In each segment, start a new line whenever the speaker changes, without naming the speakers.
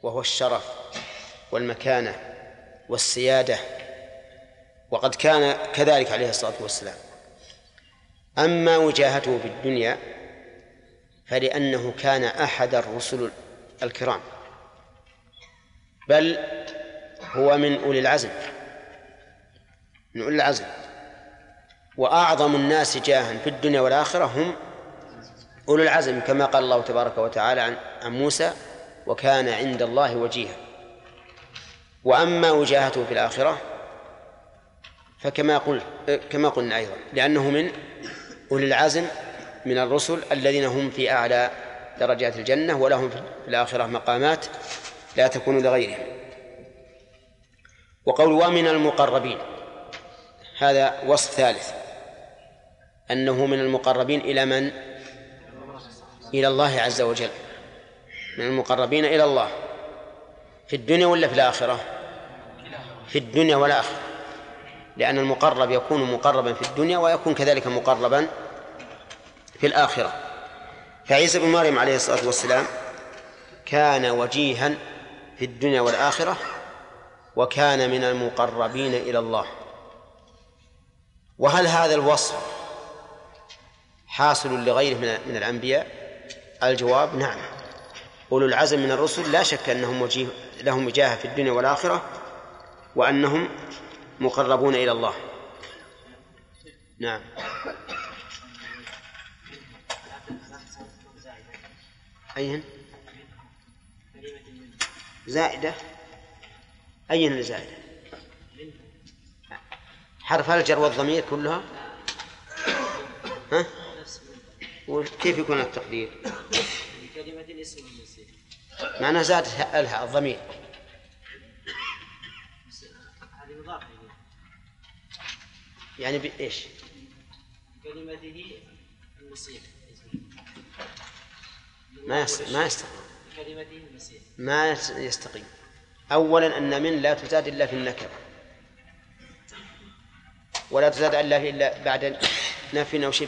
وهو الشرف والمكانة والسيادة، وقد كان كذلك عليه الصلاة والسلام. أما وجاهته في الدنيا فلأنه كان أحد الرسل الكرام، بل هو من أولي العزم، من أولي العزم، وأعظم الناس جاها في الدنيا والآخرة هم أولي العزم، كما قال الله تبارك وتعالى عن موسى: وكان عند الله وجيها. وأما وجاهته في الآخرة فكما قلنا أيضا لأنه من أولي العزم من الرسل الذين هم في أعلى درجات الجنة، ولهم في الآخرة مقامات لا تكون لغيرهم. وقول ومن المقربين هذا وصف ثالث، أنه من المقربين إلى من؟ إلى الله عز وجل، من المقربين إلى الله في الدنيا ولا في الآخرة؟ في الدنيا والآخرة، لأن المقرب يكون مقربا في الدنيا ويكون كذلك مقربا في الآخرة. فعيسى بن مريم عليه الصلاة والسلام كان وجيها في الدنيا والآخرة، وكان من المقربين إلى الله. وهل هذا الوصف حاصل لغيره من الأنبياء؟ الجواب نعم. أولو العزم من الرسل لا شك أنهم لهم وجاهة في الدنيا والآخرة، وأنهم مقربون إلى الله. نعم. أين زائدة؟ أين الزائدة؟ حرف الجر والضمير كلها؟ ها؟ وكيف يكون التقدير؟
كلمة الاسم والنسيب
معناه زاد الها الضمير.
هذه مضافة
يعني بإيش؟
كلمته النسيب
ما يستقيم.
كلمته النسيب
ما يستقيم. أولا أن من لا تزاد إلا في النكرة، ولا تزاد إلا بعد نفي أو شبه.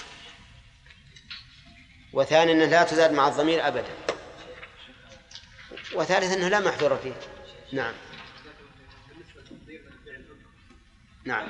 وثانيا أنه لا تزاد مع الضمير أبدا. وثالثا أنه لا محذور فيه. نعم. نعم.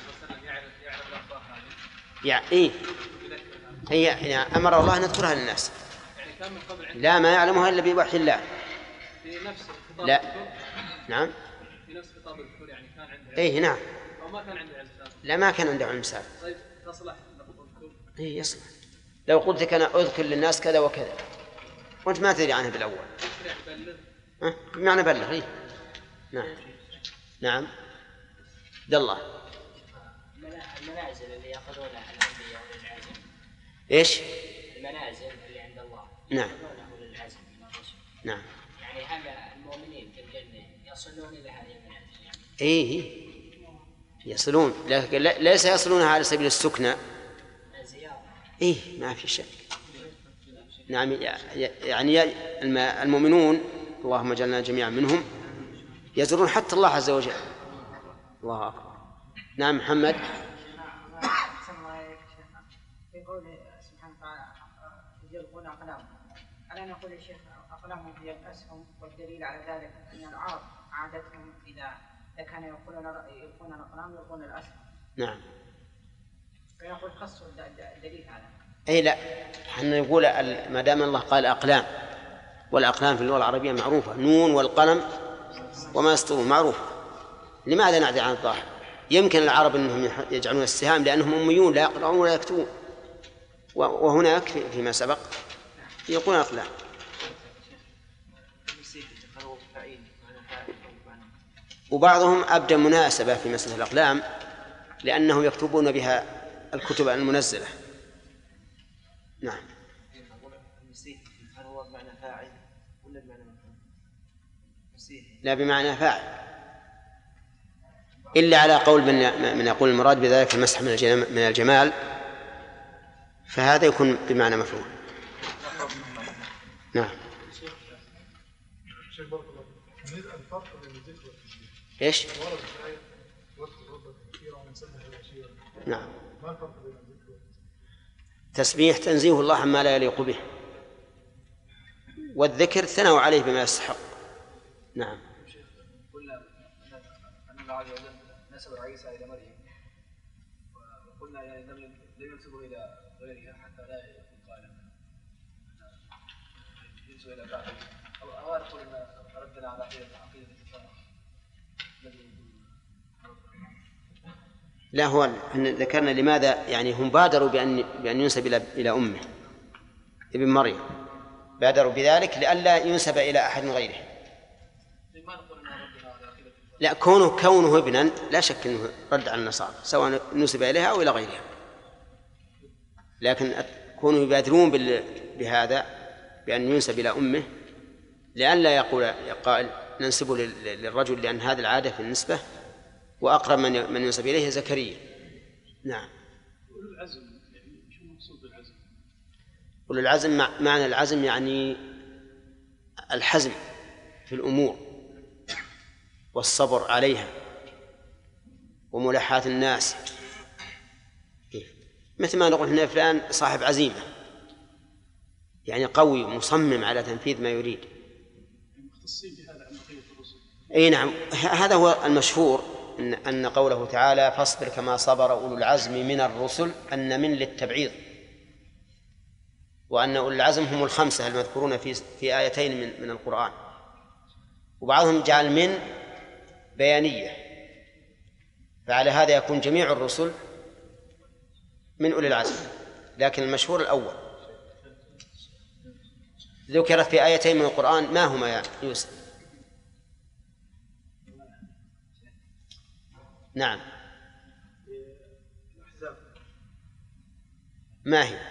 إيه هي أمر الله أن نذكرها للناس، لا ما يعلمها إلا بوحي الله. لا. نعم.
في نفس خطاب الذكور يعني كان عنده
إيه نعم.
أو ما كان عنده علم سابق.
لا ما كان عنده علم سابق.
طيب تصلح لفظ
إيه يصلح. لو قلت لك أنا أذكر للناس كذا وكذا وأنت ما تدري عنها بالأول، بمعنى بلغ. إيه؟ نعم. نعم. عبد الله.
المنازل اللي يأخذونها الأنبياء والعزم.
إيش؟
المنازل اللي عند الله.
نعم.
يأخذونها للعزم من الرسل.
نعم.
يعني هل المؤمنين في الجنة يصلون إلى هذه المنازل؟
إيه يصلون، لكن ليس يصلونها على سبيل السكنى. إيه ما في شك. نعم. يعني المؤمنون اللهم اجعلنا جميعا منهم يزورون حتى الله عز وجل. الله أكبر. نعم محمد.
في قوله سبحانه وتعالى يلقون أقلامهم، ألا نقول يا شيخ أقلامهم هي الأسهم، والدليل على ذلك أن العرب عادتهم إذا كانوا يلقون الأقلام يلقون الأسهم.
نعم.
فيقول خصوا الدليل هذا.
أي لا، حنا نقول ما دام الله قال أقلام، والأقلام في اللغة العربية معروفة، نون والقلم وما يسطرون معروفة. لماذا نعدل عن الظاهر؟ يمكن العرب أنهم يجعلون السهام لأنهم أميون لا يقرؤون ولا يكتبون، وهناك فيما سبق يقولون أقلام. وبعضهم أبدى مناسبة في مسألة الأقلام لأنهم يكتبون بها الكتب المنزلة. نعم. لا بمعنى فاعل، إلا على قول من يقول المراد بذلك المسح من الجمال، فهذا يكون بمعنى مفعول. نعم. إيش؟ نعم. تسبيح تنزيه الله عما لا يليق به، والذكر ثنوا عليه بما يستحق. نعم.
قلنا أن الله عز وجل نسب عيسى إلى مريم، وقلنا يعني لم ينسبه إلى غيرها حتى لا يكون قائلا ينسب إلى بعض، أو نقول أن ردنا على عقيدة الكفار الذي.
لا، هو ذكرنا لماذا يعني هم بادروا بأن ينسب إلى أمه ابن مريم، بادروا بذلك لئلا ينسب إلى أحد غيره. لا، كونه ابنا لا شك أنه رد على النصارى سواء نسب إليها أو إلى غيرها، لكن كونوا يبادرون بهذا بأن ينسب إلى أمه لئلا يقول قائل ننسبه للرجل، لأن هذه العادة في النسبة، وأقرب من ينسب إليه زكريا. نعم.
العزم يعني شو المقصود بالعزم؟
والعزم معنى العزم يعني الحزم في الأمور والصبر عليها وملاحاة الناس، مثل ما نقول هنا فلان صاحب عزيمة، يعني قوي مصمم على تنفيذ ما يريد.
مختصين بهذا عن بقية الرسل.
أي نعم، هذا هو المشهور أن قوله تعالى فاصبر كما صبر أولو العزم من الرسل، أن من للتبعيض، وأن أولو العزم هم الخمسة المذكورون في آيتين من القرآن، وبعضهم جعل من بيانية، فعلى هذا يكون جميع الرسل من أولي العزم، لكن المشهور الأول. ذكرت في آيتين من القرآن، ما هما يا يوسف؟ نعم. ما هي؟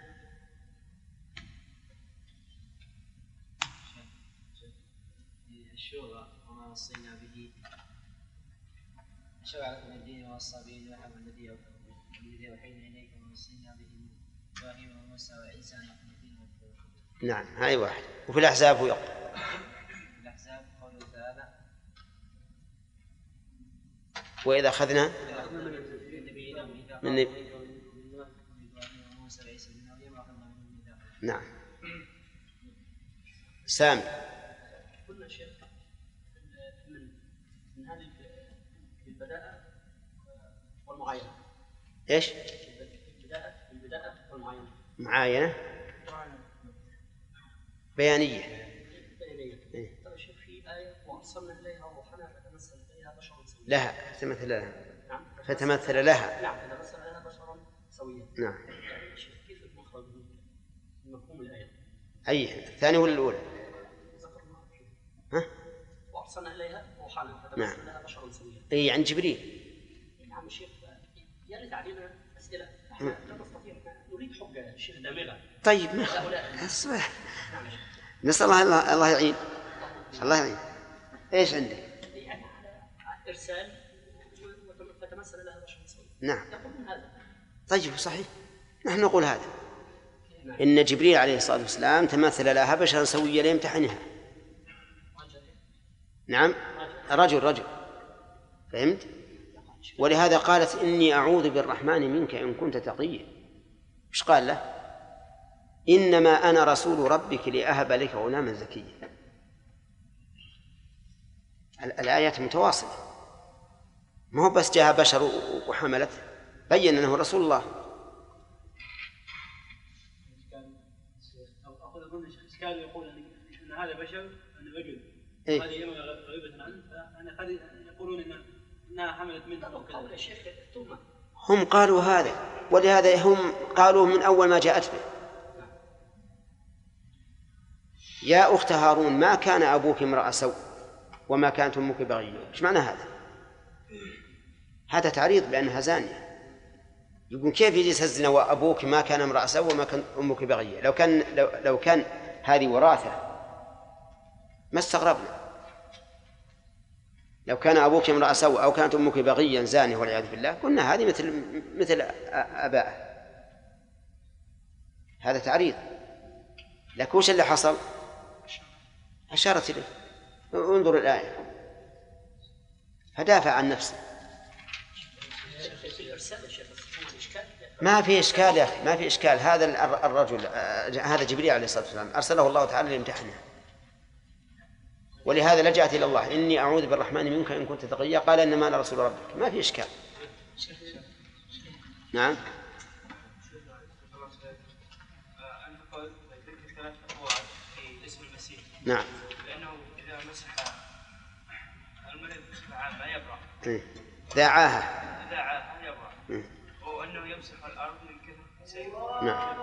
الشورى وما وصينا به شرع لكم الدين ووصى به نوح والذي أوحينا إليك ووصينا به إبراهيم وموسى وعيسى أن أقيموا الدين والحكمة.
نعم، هاي واحد. وفي الأحزاب هو يقول
في الأحزاب قوله تعالى
وإذا أخذنا من نعم. سامي.
قلنا شيخ من هذه البداءة والمعاينة.
إيش؟
البداءة والمعاينة.
معاينة بيانية.
إيه؟ طيب شوف في آية وأرسلنا إليها روحنا فتمثل إليها بشرا سويا.
لها فتمثل لها.
نعم.
فتمثل لها.
نعم، فتمثل لها بشرا سويا.
نعم.
يعني شوف كيف المخرج من مفهوم الآية.
أي الثاني ولا الأولى؟ ها؟
وأرسلنا إليها روحنا فتمثل لها بشرا سويا.
أي عن جبريل.
نعم شيخ، يا ريت علينا أسئلة، نحن لا نستطيع، نريد حجة شيخ دامغة.
طيب نسأل الله يعين. الله يعين. إيش عندك؟
يعني على إرسال فتمثل لها بشرا سويا.
نعم.
يقولون هذا.
طيب صحيح، نحن نقول هذا. إن جبريل عليه الصلاة والسلام تمثل لها بشرا سويا ليمتحنها. نعم، رجل. فهمت؟ ولهذا قالت إني أعوذ بالرحمن منك إن كنت تقيا. إيش قال له؟ إنما أنا رسول ربك لأهب لك غلاما زكيا. الآيات متواصلة، ما هو بس جاء بشر وحملت، بين أنه رسول الله.
كانوا يقول ان هذا بشر، ان رجل،
إيه؟
هذه يوم غيبة عنه، فأنا قد يقولون انها حملت منه. قول يا شيخ التهمة.
هم قالوا هذا، ولهذا هم قالوا من أول ما جاءت به. يا أخت هارون ما كان أبوك امرأ سوء وما كانت أمك بغيا. إيش معنى هذا؟ هذا تعريض بأنها زانية. يقول كيف يجلس الزنا وأبوك ما كان امرأ سوء وما كانت أمك بغيا؟ لو كان هذه وراثة ما استغربنا. لو كان أبوك امرأ سوء أو كانت أمك بغيا زانية والعياذ بالله قلنا هذه مثل آبائه. هذا تعريض. لكن وش اللي حصل؟ أشارت إليه. انظر الآية، فدافع عن نفسه. ما في إشكال يا أخي، ما في إشكال. هذا الرجل، هذا جبريل عليه الصلاة والسلام أرسله الله تعالى ليمتحنه، ولهذا لجأت إلى الله: إني أعوذ بالرحمن منك إن كنت تقيا. قال: إنما أنا رسول ربك. ما في إشكال. نعم.
أنت قلت ذكرت 3 أقوال في اسم المسيح.
نعم.
لأنه إذا مسح المريض بصفة عامة يبرأ.
دعاها
يبرأ. وأنه يمسح الأرض من كثرة سيره.
نعم.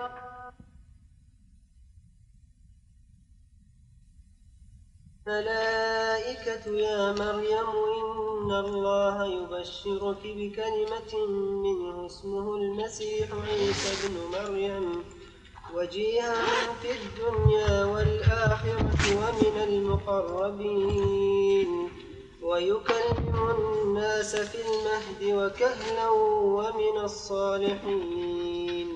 الملائكة يا مريم إن الله يبشرك بكلمة منه اسمه المسيح عيسى بن مريم وجيها في الدنيا والآخرة ومن المقربين ويكلم الناس في المهد وكهلا ومن الصالحين.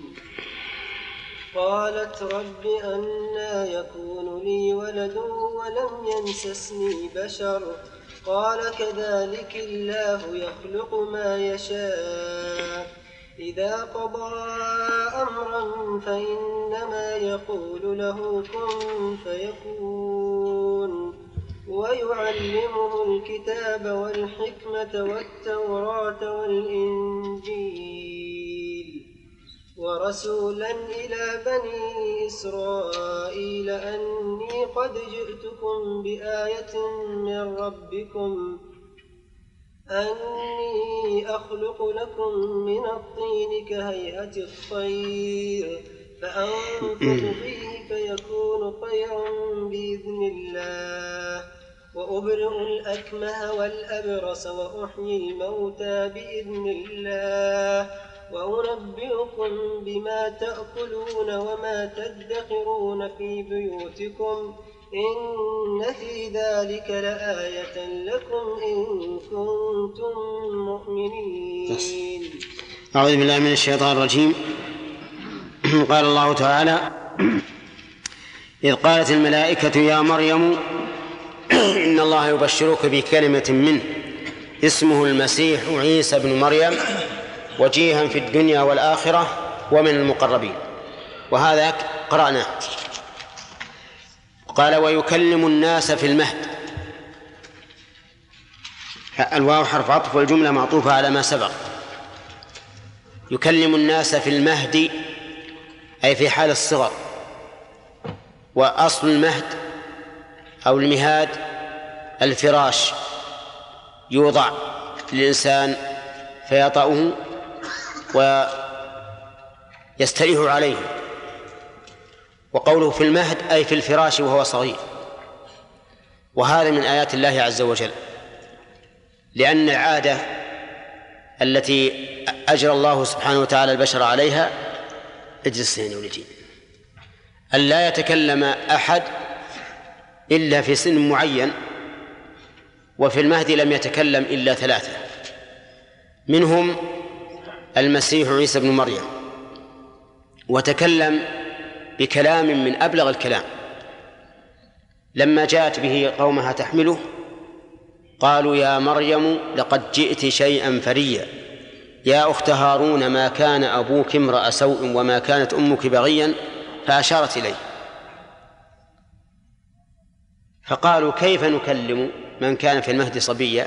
قالت: رب أنى يكون لي ولد ولم يمسسني بشر قال: كذلك الله يخلق ما يشاء إذا قضى أمرا فإنما يقول له كن فيكون. ويعلمه الكتاب والحكمة والتوراة والإنجيل ورسولا إلى بني إسرائيل أني قد جئتكم بآية من ربكم أني أخلق لكم من الطين كهيئة الطير فأنفخ فيه فيكون طيرا بإذن الله وأبرئ الأكمه والأبرص وأحيي الموتى بإذن الله وأنبئكم بما تأكلون وما تدخرون في بيوتكم إن في ذلك لآية لكم إن كنتم مؤمنين.
أعوذ بالله من الشيطان الرجيم. قال الله تعالى: إذ قالت الملائكة يا مريم إن الله يبشرك بكلمة منه اسمه المسيح عيسى بن مريم وجيها في الدنيا والآخرة ومن المقربين. وهذا قرأناه. قال: ويكلم الناس في المهد. الواو حرف عطف والجملة معطوفة على ما سبق. يكلم الناس في المهد أي في حال الصغر. وأصل المهد أو المهاد الفراش يوضع للإنسان فيطأه ويستريح عليه. وقوله في المهد أي في الفراش وهو صغير. وهذا من آيات الله عز وجل، لأن العادة التي أجرى الله سبحانه وتعالى البشر عليها اجلس هنا ولجي أن لا يتكلم أحد إلا في سن معين. وفي المهد لم يتكلم إلا 3 منهم المسيح عيسى بن مريم، وتكلم بكلام من أبلغ الكلام. لما جاءت به قومها تحمله قالوا يا مريم لقد جئت شيئا فريا يا أخت هارون ما كان أبوك امرأ سوء وما كانت أمك بغيا فأشارت إليه. فقالوا كيف نكلم من كان في المهد صبيا؟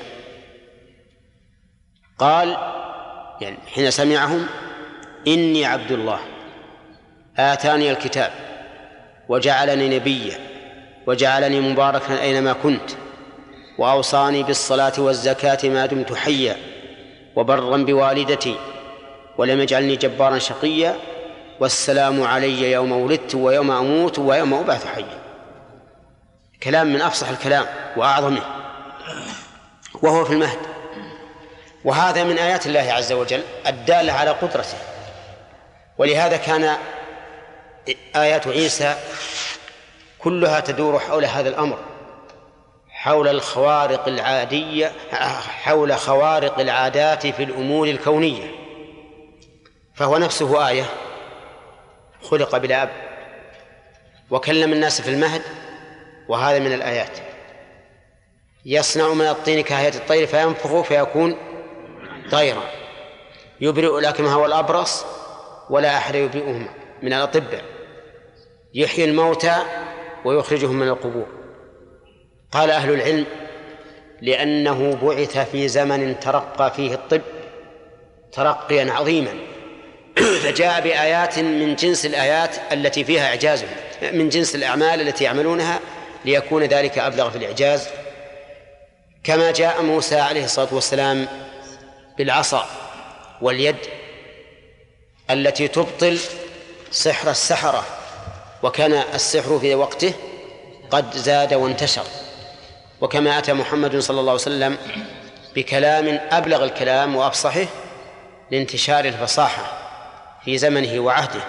قال يعني حين سمعهم إني عبد الله آتاني الكتاب وجعلني نبيا وجعلني مباركا أينما كنت وأوصاني بالصلاة والزكاة ما دمت حيا وبرا بوالدتي ولم يجعلني جبارا شقيا والسلام علي يوم ولدت ويوم أموت ويوم أبعث حيا. كلام من أفصح الكلام وأعظمه وهو في المهد. وهذا من آيات الله عز وجل الدالة على قدرته. ولهذا كان آيات عيسى كلها تدور حول هذا الأمر، حول الخوارق العادية، حول خوارق العادات في الأمور الكونية. فهو نفسه آية، خلق بلا أب وكلم الناس في المهد، وهذا من الآيات. يصنع من الطين كهيئة الطير فينفخ فيكون طيرا يبرئ الأكمه والأبرص ولا أحد يبرئهم من الأطباء يحيي الموتى ويخرجهم من القبور. قال أهل العلم لأنه بعث في زمن ترقى فيه الطب ترقيا عظيما، فجاء بآيات من جنس الآيات التي فيها إعجاز، من جنس الأعمال التي يعملونها، ليكون ذلك أبلغ في الإعجاز، كما جاء موسى عليه الصلاة والسلام بالعصا واليد التي تبطل سحر السحرة، وكان السحر في وقته قد زاد وانتشر. وكما أتى محمد صلى الله عليه وسلم بكلام أبلغ الكلام وأفصحه لانتشار الفصاحة في زمنه وعهده،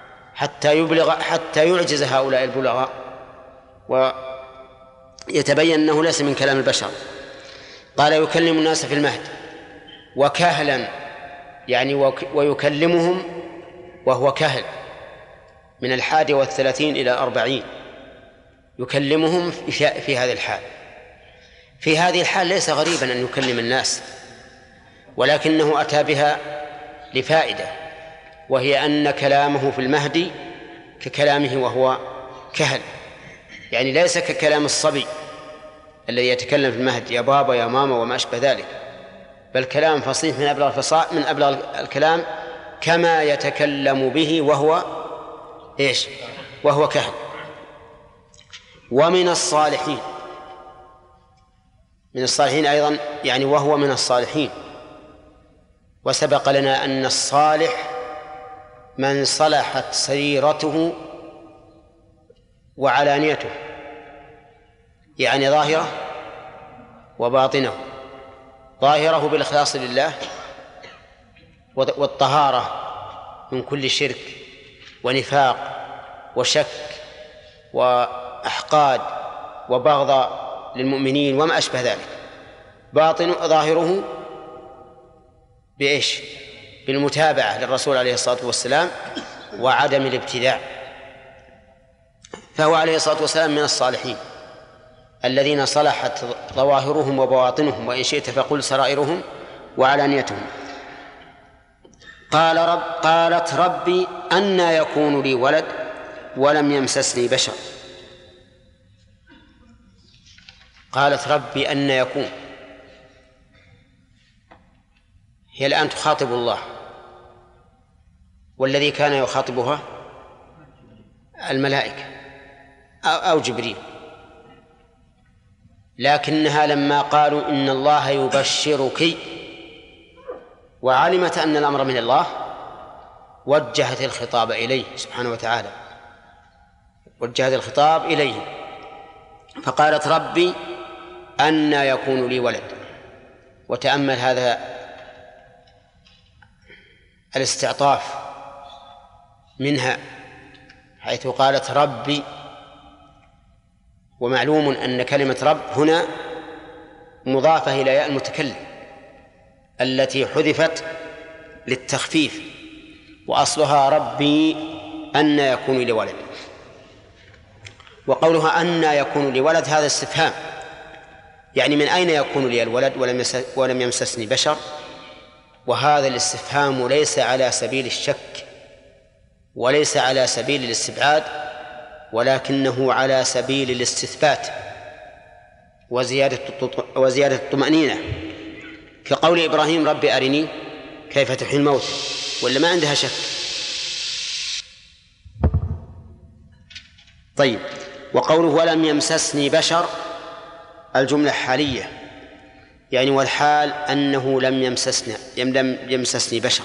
حتى يعجز هؤلاء البلغاء ويتبين أنه ليس من كلام البشر. قال يكلم الناس في المهد وكهلا، يعني ويكلمهم وهو كهل، من 31 إلى 40 يكلمهم في هذه الحال. في هذه الحال ليس غريبا أن يكلم الناس، ولكنه أتى بها لفائدة، وهي أن كلامه في المهد ككلامه وهو كهل، يعني ليس ككلام الصبي الذي يتكلم في المهد يا بابا يا ماما وما أشبه ذلك، بل كلام فصيح من أبلغ الكلام، كما يتكلم به وهو إيش؟ وهو كهل. ومن الصالحين، من الصالحين أيضا، يعني وهو من الصالحين. وسبق لنا أن الصالح من صلحت سريرته وعلانيته، يعني ظاهره وباطنه، ظاهره بالإخلاص لله والطهارة من كل شرك ونفاق وشك وأحقاد وبغض للمؤمنين وما أشبه ذلك، ظاهره بإيش؟ بالمتابعة للرسول عليه الصلاة والسلام وعدم الابتداع. فهو عليه الصلاة والسلام من الصالحين الذين صلحت ظواهرهم وبواطنهم، وإن شئت فقل سرائرهم وعلانيتهم. قالت ربي أنى يكون لي ولد ولم يمسسني بشر. قالت ربي أنى يكون، هي الآن تخاطب الله، والذي كان يخاطبها الملائكة أو جبريل، لكنها لما قالوا إن الله يبشرك وعلمت أن الأمر من الله وجهت الخطاب إليه سبحانه وتعالى، وجهت الخطاب إليه، فقالت ربي أنى يكون لي ولد. وتأمل هذا الاستعطاف منها حيث قالت ربي، ومعلوم أن كلمة رب هنا مضافة إلى ياء المتكلم التي حذفت للتخفيف، وأصلها ربي أنى يكون لي ولد. وقولها أنى يكون لي ولد هذا استفهام، يعني من أين يكون لي الولد ولم يمسسني بشر؟ وهذا الاستفهام ليس على سبيل الشك وليس على سبيل الاستبعاد، ولكنه على سبيل الاستثبات وزيادة الطمأنينة، كقول إبراهيم ربي أرني كيف تحيي الموت، ولا ما عندها شك. طيب، وقوله ولم يمسسني بشر الجملة حالية، يعني والحال أنه لم يمسسني بشر،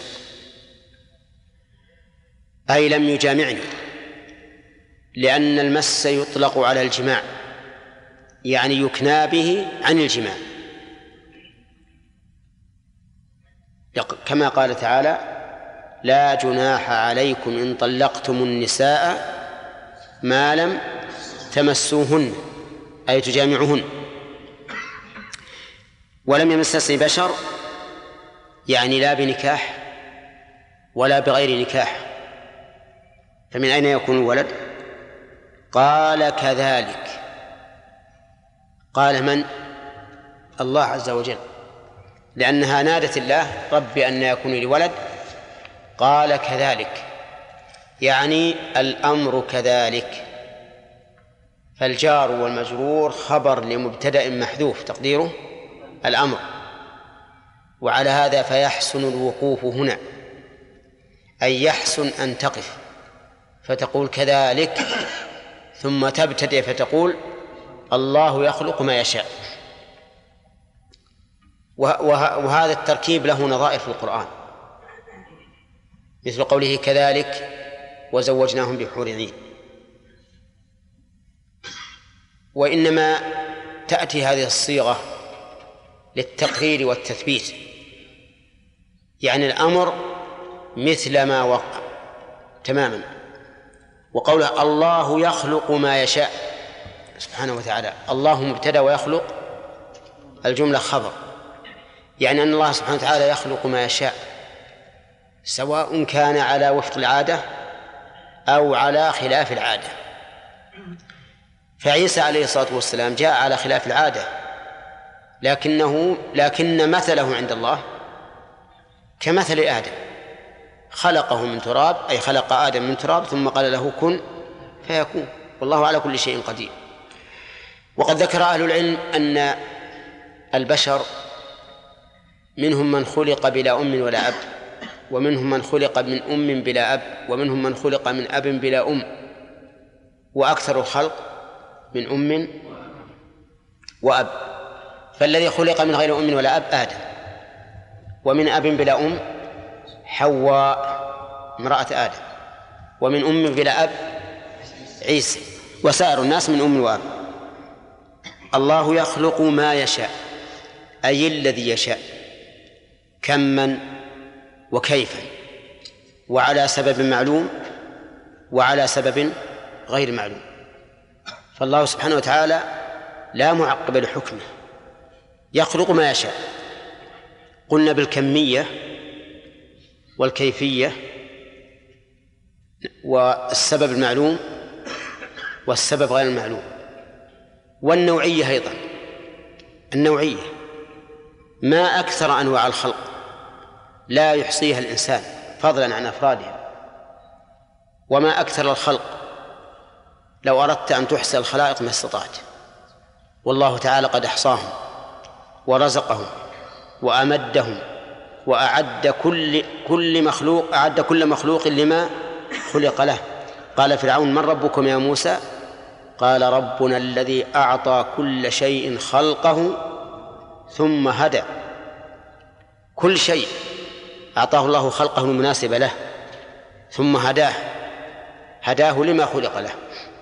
أي لم يجامعني، لأن المس يطلق على الجماع، يعني يكنى به عن الجماع، كما قال تعالى لا جناح عليكم إن طلقتم النساء ما لم تمسوهن، أي تجامعهن. ولم يمسسني بشر يعني لا بنكاح ولا بغير نكاح، فمن أين يكون الولد؟ قال كذلك. قال من؟ الله عز وجل، لأنها نادت الله ربي أن يكون لي ولد، قال كذلك يعني الأمر كذلك، فالجار والمجرور خبر لمبتدأ محذوف تقديره الأمر، وعلى هذا فيحسن الوقوف هنا، أي يحسن أن تقف فتقول كذلك، ثم تبتدئ فتقول الله يخلق ما يشاء. وهذا التركيب له نظائر في القرآن، مثل قوله كذلك وزوجناهم بحور عين. وإنما تأتي هذه الصيغة للتقرير والتثبيت، يعني الأمر مثل ما وقع تماما. وقوله الله يخلق ما يشاء سبحانه وتعالى، الله مبتدأ ويخلق الجملة خبر، يعني أن الله سبحانه وتعالى يخلق ما يشاء، سواء كان على وفق العادة أو على خلاف العادة. فعيسى عليه الصلاة والسلام جاء على خلاف العادة، لكن مثله عند الله كمثل آدم، خلقه من تراب، أي خلق آدم من تراب ثم قال له كن فيكون، والله على كل شيء قدير. وقد ذكر أهل العلم أن البشر منهم من خلق بلا أم ولا أب، ومنهم من خلق من أم بلا أب، ومنهم من خلق من أب بلا أم، وأكثر الخلق من أم وأب. فالذي خلق من غير أم ولا أب آدم، ومن أب بلا أم حواء امرأة آدم، ومن أم بلا أب عيسى، وسائر الناس من أم وأب. الله يخلق ما يشاء، أي الذي يشاء، كما وكيفا، وعلى سبب معلوم وعلى سبب غير معلوم. فالله سبحانه وتعالى لا معقب لحكمه، يخلق ما يشاء. قلنا بالكمية والكيفية والسبب المعلوم والسبب غير المعلوم، والنوعية أيضا. النوعية ما أكثر أنواع الخلق لا يحصيها الإنسان فضلا عن أفرادها، وما أكثر الخلق لو أردت أن تحصي الخلائق ما استطعت، والله تعالى قد أحصاهم ورزقهم وأمدهم وأعد كل مخلوق، أعد كل مخلوق لما خلق له. قال فرعون من ربكم يا موسى؟ قال ربنا الذي أعطى كل شيء خلقه ثم هدى. كل شيء أعطاه الله خلقه المناسب له ثم هداه لما خلق له.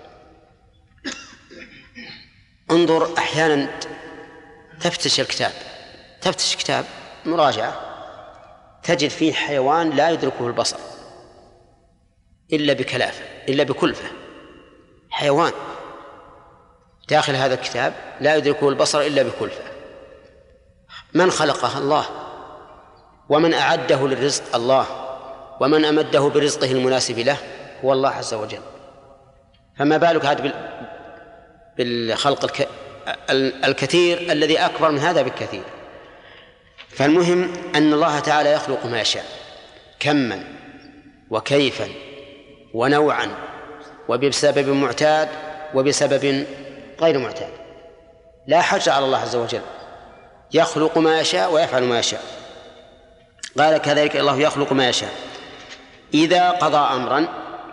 انظر أحيانا تفتش كتاب مراجعة تجد فيه حيوان لا يدركه البصر إلا بكلفة. حيوان داخل هذا الكتاب لا يدركه البصر إلا بكلفة. من خلقه؟ الله. ومن أعده للرزق؟ الله. ومن أمده برزقه المناسب له هو الله عز وجل. فما بالك هذا بالخلق الكثير الذي أكبر من هذا بالكثير. فالمهم أن الله تعالى يخلق ما يشاء كما وكيفا ونوعا، وبسبب معتاد وبسبب غير معتاد. لا حرج على الله عز وجل، يخلق ما يشاء ويفعل ما يشاء. قال كذلك الله يخلق ما يشاء إذا قضى أمرا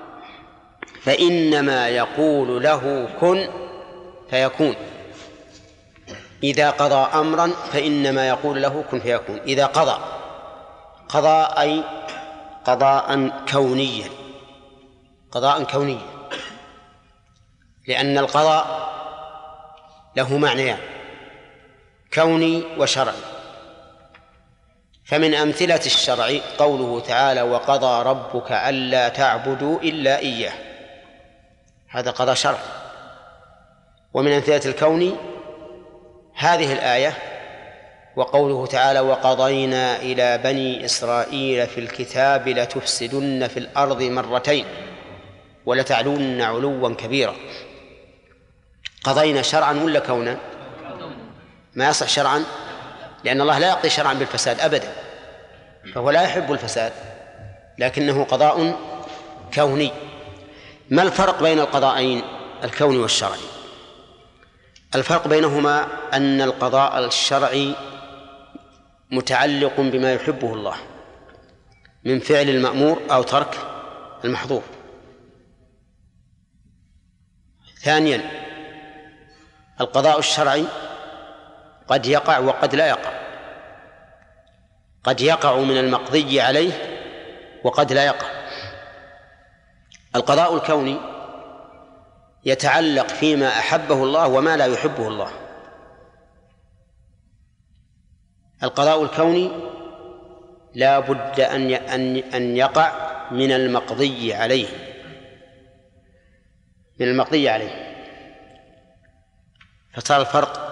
فإنما يقول له كن فيكون. إذا قضى أمرا فإنما يقول له كن فيكون. إذا قضى أي قضاء كونيا، لأن القضاء له معنيان كوني وشرعي. فمن أمثلة الشرع قوله تعالى وقضى ربك ألا تعبدوا إلا إياه، هذا قضاء شرعي. ومن أمثلة الكوني هذه الآية وقوله تعالى وقضينا إلى بني إسرائيل في الكتاب لتفسدن في الأرض مرتين ولتعلن علوا كبيرا. قضينا شرعا ولا كونا؟ ما يصح شرعا، لأن الله لا يقضي شرعا بالفساد أبدا، فهو لا يحب الفساد، لكنه قضاء كوني. ما الفرق بين القضاءين الكوني والشرعي؟ الفرق بينهما أن القضاء الشرعي متعلق بما يحبه الله من فعل المأمور أو ترك المحظور. ثانيا القضاء الشرعي قد يقع وقد لا يقع، قد يقع من المقضي عليه وقد لا يقع. القضاء الكوني يتعلق فيما أحبه الله وما لا يحبه الله. القضاء الكوني لا بد أن يقع من المقضي عليه، من المقضي عليه. فصار الفرق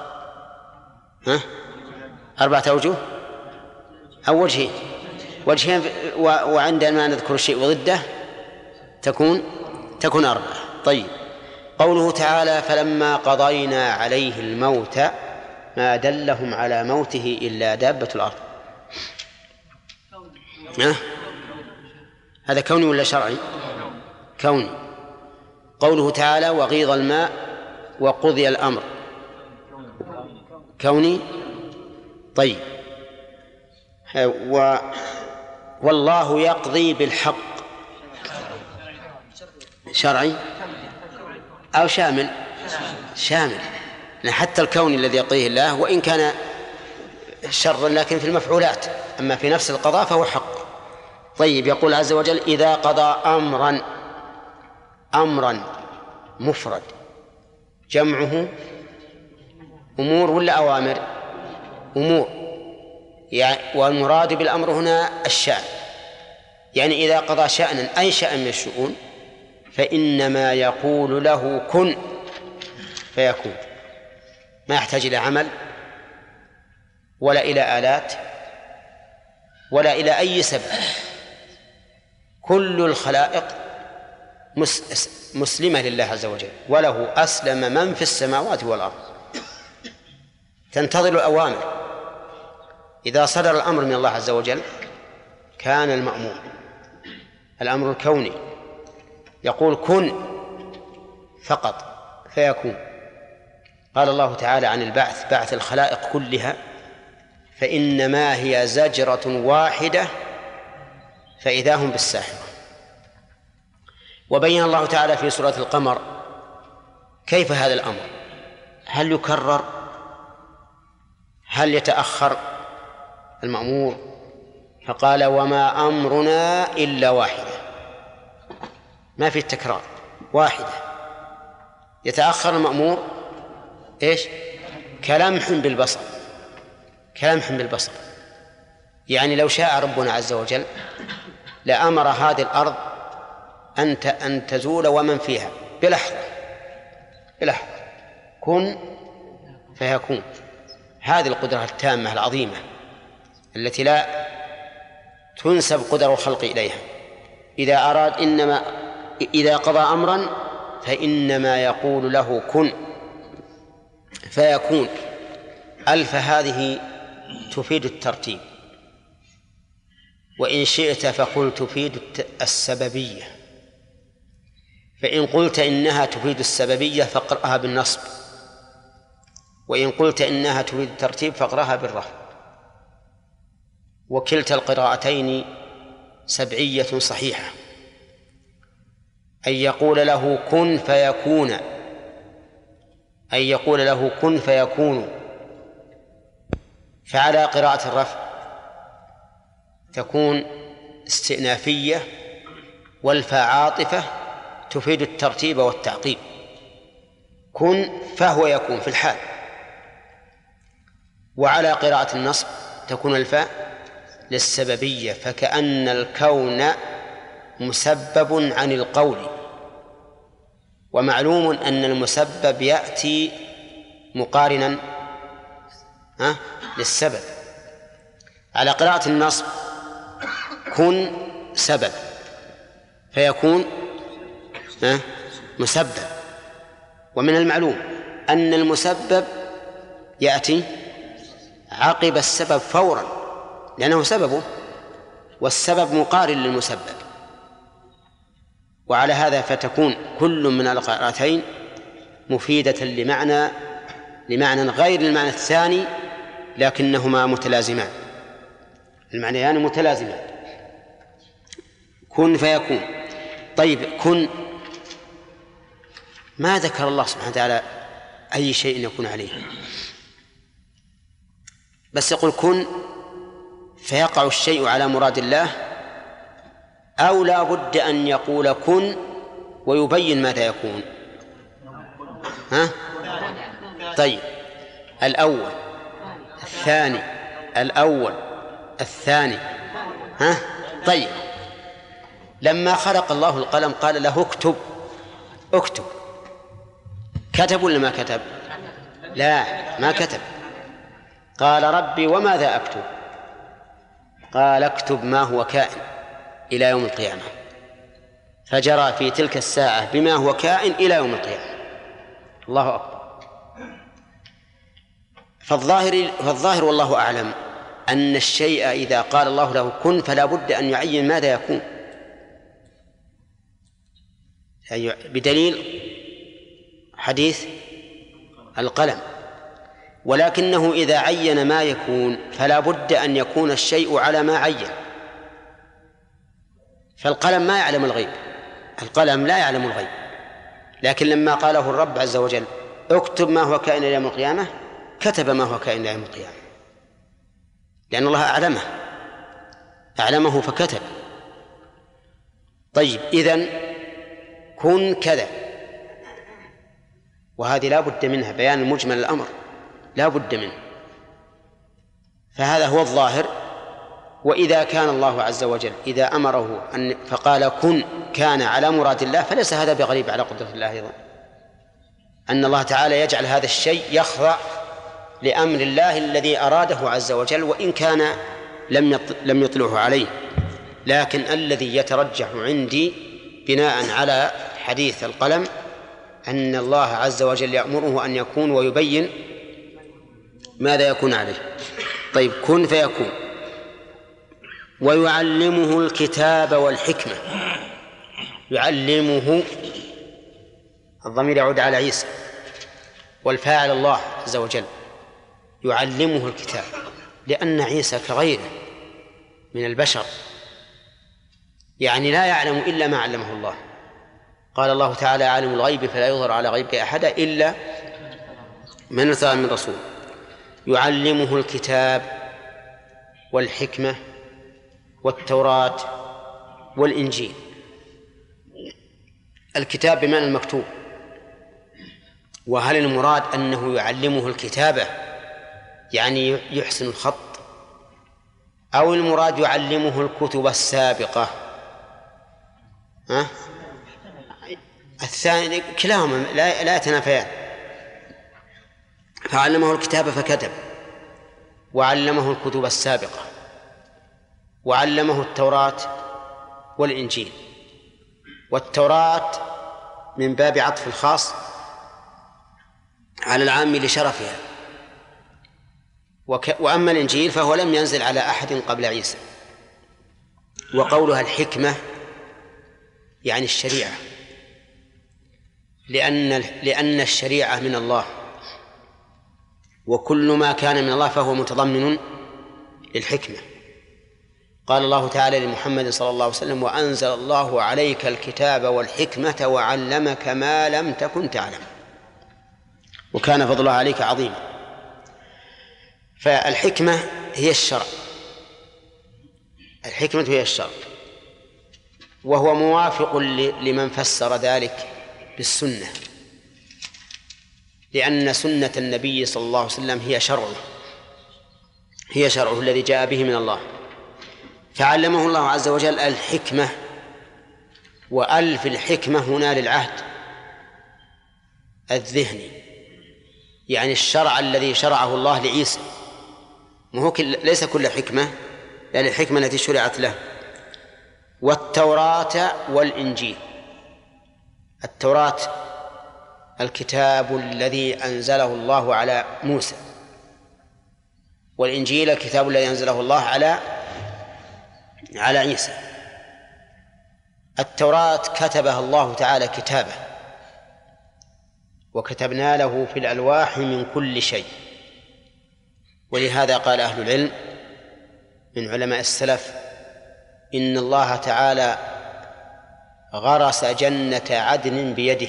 4 أوجه أو وجهين وعندما نذكر الشيء وضده تكون 4. طيب، قوله تعالى فلما قضينا عليه الموت ما دلهم على موته إلا دابة الأرض. هذا كوني ولا شرعي؟ كوني. قوله تعالى وغيض الماء وقضي الأمر كوني. طيب، والله يقضي بالحق شرعي أو شامل؟ شامل، حتى الكون الذي يقضيه الله وإن كان شرا لكن في المفعولات، أما في نفس القضاء فهو حق. طيب، يقول عز وجل إذا قضى أمرا مفرد، جمعه أمور ولا أوامر؟ أمور، والمراد بالأمر هنا الشأن، يعني إذا قضى شأنا أي شأن من الشؤون فإنما يقول له كن فيكون، ما يحتاج إلى عمل ولا إلى آلات ولا إلى أي سبب. كل الخلائق مسلمة لله عز وجل، وله أسلم من في السماوات والأرض، تنتظر الأوامر. إذا صدر الأمر من الله عز وجل كان المأمور، الأمر الكوني يقول كن فقط فيكون. قال الله تعالى عن البعث بعث الخلائق كلها فإنما هي زجرة واحدة فإذا هم بالساحرة. وبين الله تعالى في سورة القمر كيف هذا الأمر، هل يكرر، هل يتأخر المأمور؟ فقال وما أمرنا إلا واحدة، ما في التكرار، واحدة. يتأخر المأمور إيش؟ كلمح بالبصر، كلمح بالبصر. يعني لو شاء ربنا عز وجل لأمر هذه الأرض أن تزول ومن فيها بلحظة، كن فيكون. هذه القدرة التامة العظيمة التي لا تنسب قدر الخلق إليها. إذا أراد إذا قضى أمرا فإنما يقول له كن فيكون. ألف هذه تفيد الترتيب، وإن شئت فقل تفيد السببية، فإن قلت إنها تفيد السببية فاقرأها بالنصب، وإن قلت إنها تفيد الترتيب فاقرأها بالرفع. وكلتا القراءتين سبعية صحيحة، أن يقول له كن فيكون، أن يقول له كن فيكون. فعلى قراءة الرفع تكون استئنافية، والفاء عاطفة تفيد الترتيب والتعقيب. كن فهو يكون في الحال. وعلى قراءة النصب تكون الفاء للسببية، فكأن الكون مسبب عن القول، ومعلوم أن المسبب يأتي مقارنا للسبب. على قراءة النصب كن سبب فيكون مسبب، ومن المعلوم أن المسبب يأتي عقب السبب فورا لأنه سببه، والسبب مقارن للمسبب. وعلى هذا فتكون كل من القراءتين مفيدة لمعنى لمعنى غير المعنى الثاني لكنهما متلازمان، المعنيان متلازمان. كن فيكون. طيب كن ما ذكر الله سبحانه وتعالى أي شيء يكون عليه، بس يقول كن فيقع الشيء على مراد الله، أو لا بد أن يقول كن ويبين ماذا يكون. ها؟ طيب الأول الثاني الأول الثاني. ها؟ طيب لما خلق الله القلم قال له اكتب، اكتب، كتب ولا ما كتب؟ لا ما كتب. قال ربي وماذا أكتب؟ قال اكتب ما هو كائن إلى يوم القيامة، فجرى في تلك الساعة بما هو كائن إلى يوم القيامة. الله أكبر. فالظاهر والله أعلم أن الشيء إذا قال الله له كن فلا بد أن يعين ماذا يكون، بدليل حديث القلم. ولكنه إذا عين ما يكون فلا بد أن يكون الشيء على ما عين. فالقلم ما يعلم الغيب، القلم لا يعلم الغيب، لكن لما قاله الرب عز وجل اكتب ما هو كائن إلى يوم القيامة كتب ما هو كائن إلى يوم القيامة، لأن الله أعلمه فكتب. طيب إذن كن كذا، وهذه لا بد منها، بيان المجمل الأمر لا بد منه، فهذا هو الظاهر. وإذا كان الله عز وجل إذا أمره فقال كن كان على مراد الله، فليس هذا بغريب على قدرة الله أيضا، أن الله تعالى يجعل هذا الشيء يخضع لأمر الله الذي أراده عز وجل، وإن كان لم يطلعه عليه. لكن الذي يترجح عندي بناء على حديث القلم أن الله عز وجل يأمره أن يكون ويبين ماذا يكون عليه. طيب كن فيكون. ويعلمه الكتاب والحكمة. يعلمه الضمير يعود على عيسى والفاعل الله عز وجل. يعلمه الكتاب لأن عيسى كغيره من البشر، يعني لا يعلم إلا ما علمه الله. قال الله تعالى عالم الغيب فلا يظهر على غيبه أحدا إلا من ارتضى من رسول. يعلمه الكتاب والحكمة والتوراة والإنجيل. الكتاب بمعنى المكتوب، وهل المراد أنه يعلمه الكتابة يعني يحسن الخط، أو المراد يعلمه الكتب السابقة؟ الثاني كلاهما لا يتنافيان. فعلمه الكتاب فكتب، وعلمه الكتب السابقة، وعلمه التوراة والإنجيل. والتوراة من باب عطف الخاص على العام لشرفها، وأما الإنجيل فهو لم ينزل على أحد قبل عيسى. وقولها الحكمة يعني الشريعة، لأن الشريعة من الله، وكل ما كان من الله فهو متضمن للحكمة. قال الله تعالى لمحمد صلى الله عليه وسلم وأنزل الله عليك الكتاب والحكمة وعلمك ما لم تكن تعلم وكان فضل الله عليك عظيما. فالحكمة هي الشرع، الحكمة هي الشرع، وهو موافق لمن فسر ذلك بالسنة، لأن سنة النبي صلى الله عليه وسلم هي شرعه الذي جاء به من الله. فعلمه الله عز وجل الحكمة، وألف الحكمة هنا للعهد الذهني، يعني الشرع الذي شرعه الله لعيسى، ليس كل حكمة، لأن الحكمة التي شرعت له. والتوراة والإنجيل. التوراة الكتاب الذي أنزله الله على موسى، والإنجيل الكتاب الذي أنزله الله على عيسى. التوراة كتبها الله تعالى كتابة، وكتبنا له في الألواح من كل شيء. ولهذا قال أهل العلم من علماء السلف إن الله تعالى غرس جنة عدن بيده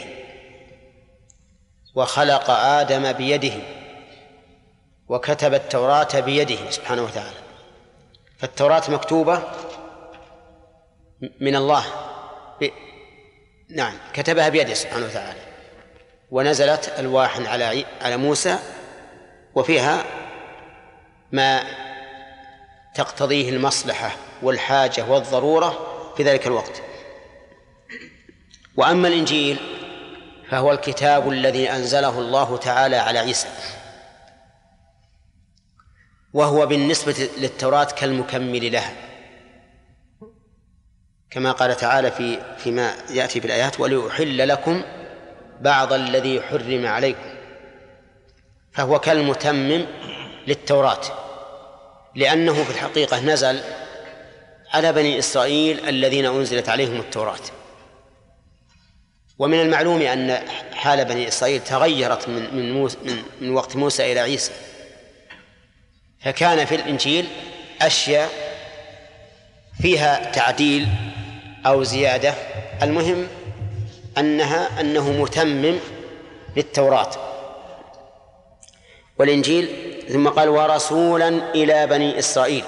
وخلق آدم بيده وكتب التوراة بيده سبحانه وتعالى. فالتوراة مكتوبة من الله نعم كتبها بيده سبحانه وتعالى، ونزلت ألواح على موسى وفيها ما تقتضيه المصلحة والحاجة والضرورة في ذلك الوقت. وأما الإنجيل فهو الكتاب الذي أنزله الله تعالى على عيسى، وهو بالنسبة للتوراة كالمكمل لها، كما قال تعالى فيما يأتي في الآيات وليحل لكم بعض الذي حرم عليكم، فهو كالمتمم للتوراة، لأنه في الحقيقة نزل على بني إسرائيل الذين أنزلت عليهم التوراة. ومن المعلوم أن حال بني إسرائيل تغيرت من وقت موسى إلى عيسى، فكان في الإنجيل أشياء فيها تعديل أو زيادة، المهم أنه متمم للتوراة. والإنجيل ثم قال ورسولا إلى بني إسرائيل.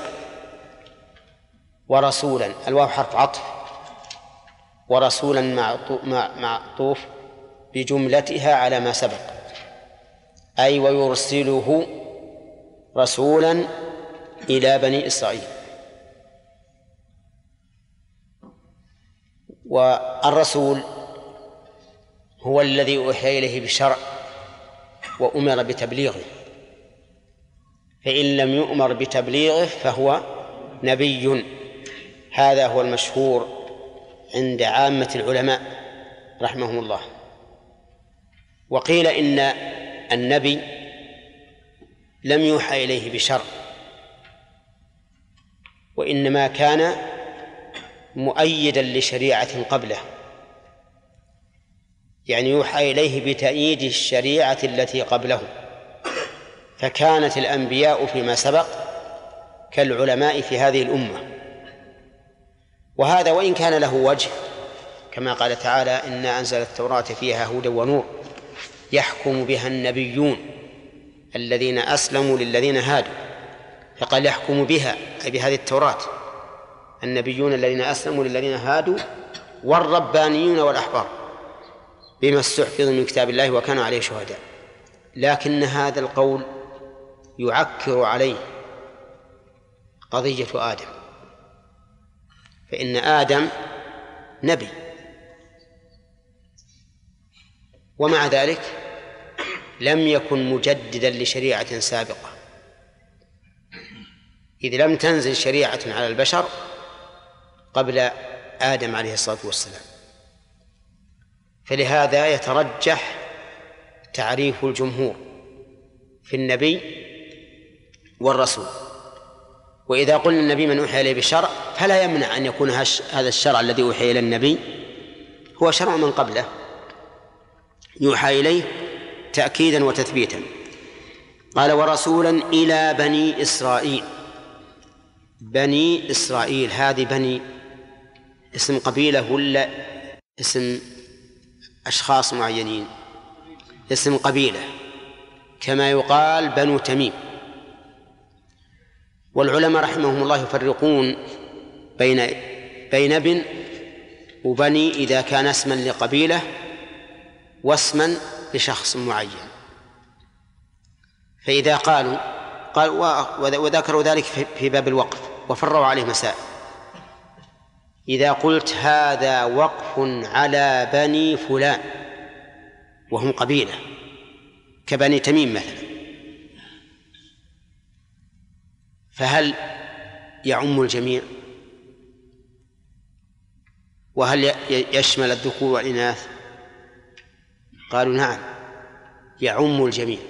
ورسولا الواو حرف عطف، ورسولا معطوف بجملتها على ما سبق، أي ويرسله رسولا إلى بني إسرائيل. والرسول هو الذي أوحي إليه بشرع وأمر بتبليغه، فإن لم يؤمر بتبليغه فهو نبي. هذا هو المشهور عند عامة العلماء رحمهم الله. وقيل إن النبي لم يوحى إليه بشرع، وإنما كان مؤيدا لشريعة قبله، يعني يوحى إليه بتأييد الشريعة التي قبله. فكانت الأنبياء فيما سبق كالعلماء في هذه الأمة. وهذا وإن كان له وجه، كما قال تعالى إنا أنزل التوراة فيها هدى ونور يحكم بها النبيون الذين أسلموا للذين هادوا، فقال يحكم بها أي بهذه التوراة النبيون الذين أسلموا للذين هادوا والربانيون والأحبار بما استحفظوا من كتاب الله وكانوا عليه شهداء. لكن هذا القول يعكر عليه قضية آدم، فإن آدم نبي، ومع ذلك لم يكن مجددا لشريعة سابقة، إذ لم تنزل شريعة على البشر قبل آدم عليه الصلاة والسلام. فلهذا يترجح تعريف الجمهور في النبي والرسول. وإذا قلنا النبي من أوحي إليه بالشرع فلا يمنع أن يكون هذا الشرع الذي أوحي إلى النبي هو شرع من قبله يوحى إليه تأكيدا وتثبيتا. قال ورسولا إلى بني إسرائيل. بني إسرائيل هذه بني اسم قبيلة ولا اسم أشخاص معينين؟ اسم قبيلة، كما يقال بنو تميم. والعلماء رحمهم الله يفرقون بين ابن وبني إذا كان اسما لقبيلة واسما لشخص معين. فإذا قالوا وذكروا ذلك في باب الوقف وفروا عليه مسائل. إذا قلت هذا وقف على بني فلان وهم قبيلة كبني تميم مثلا، فهل يعم الجميع؟ وهل يشمل الذكور والإناث؟ قالوا نعم يعم الجميع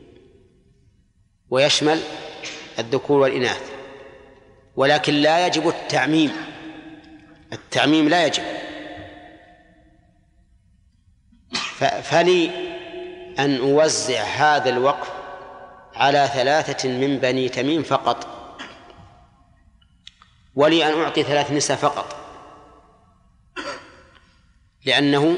ويشمل الذكور والإناث، ولكن لا يجب التعميم. التعميم لا يجب. أن أوزع هذا الوقف على 3 من بني تميم فقط، ولي أن أعطي 3 نساء فقط، لأنه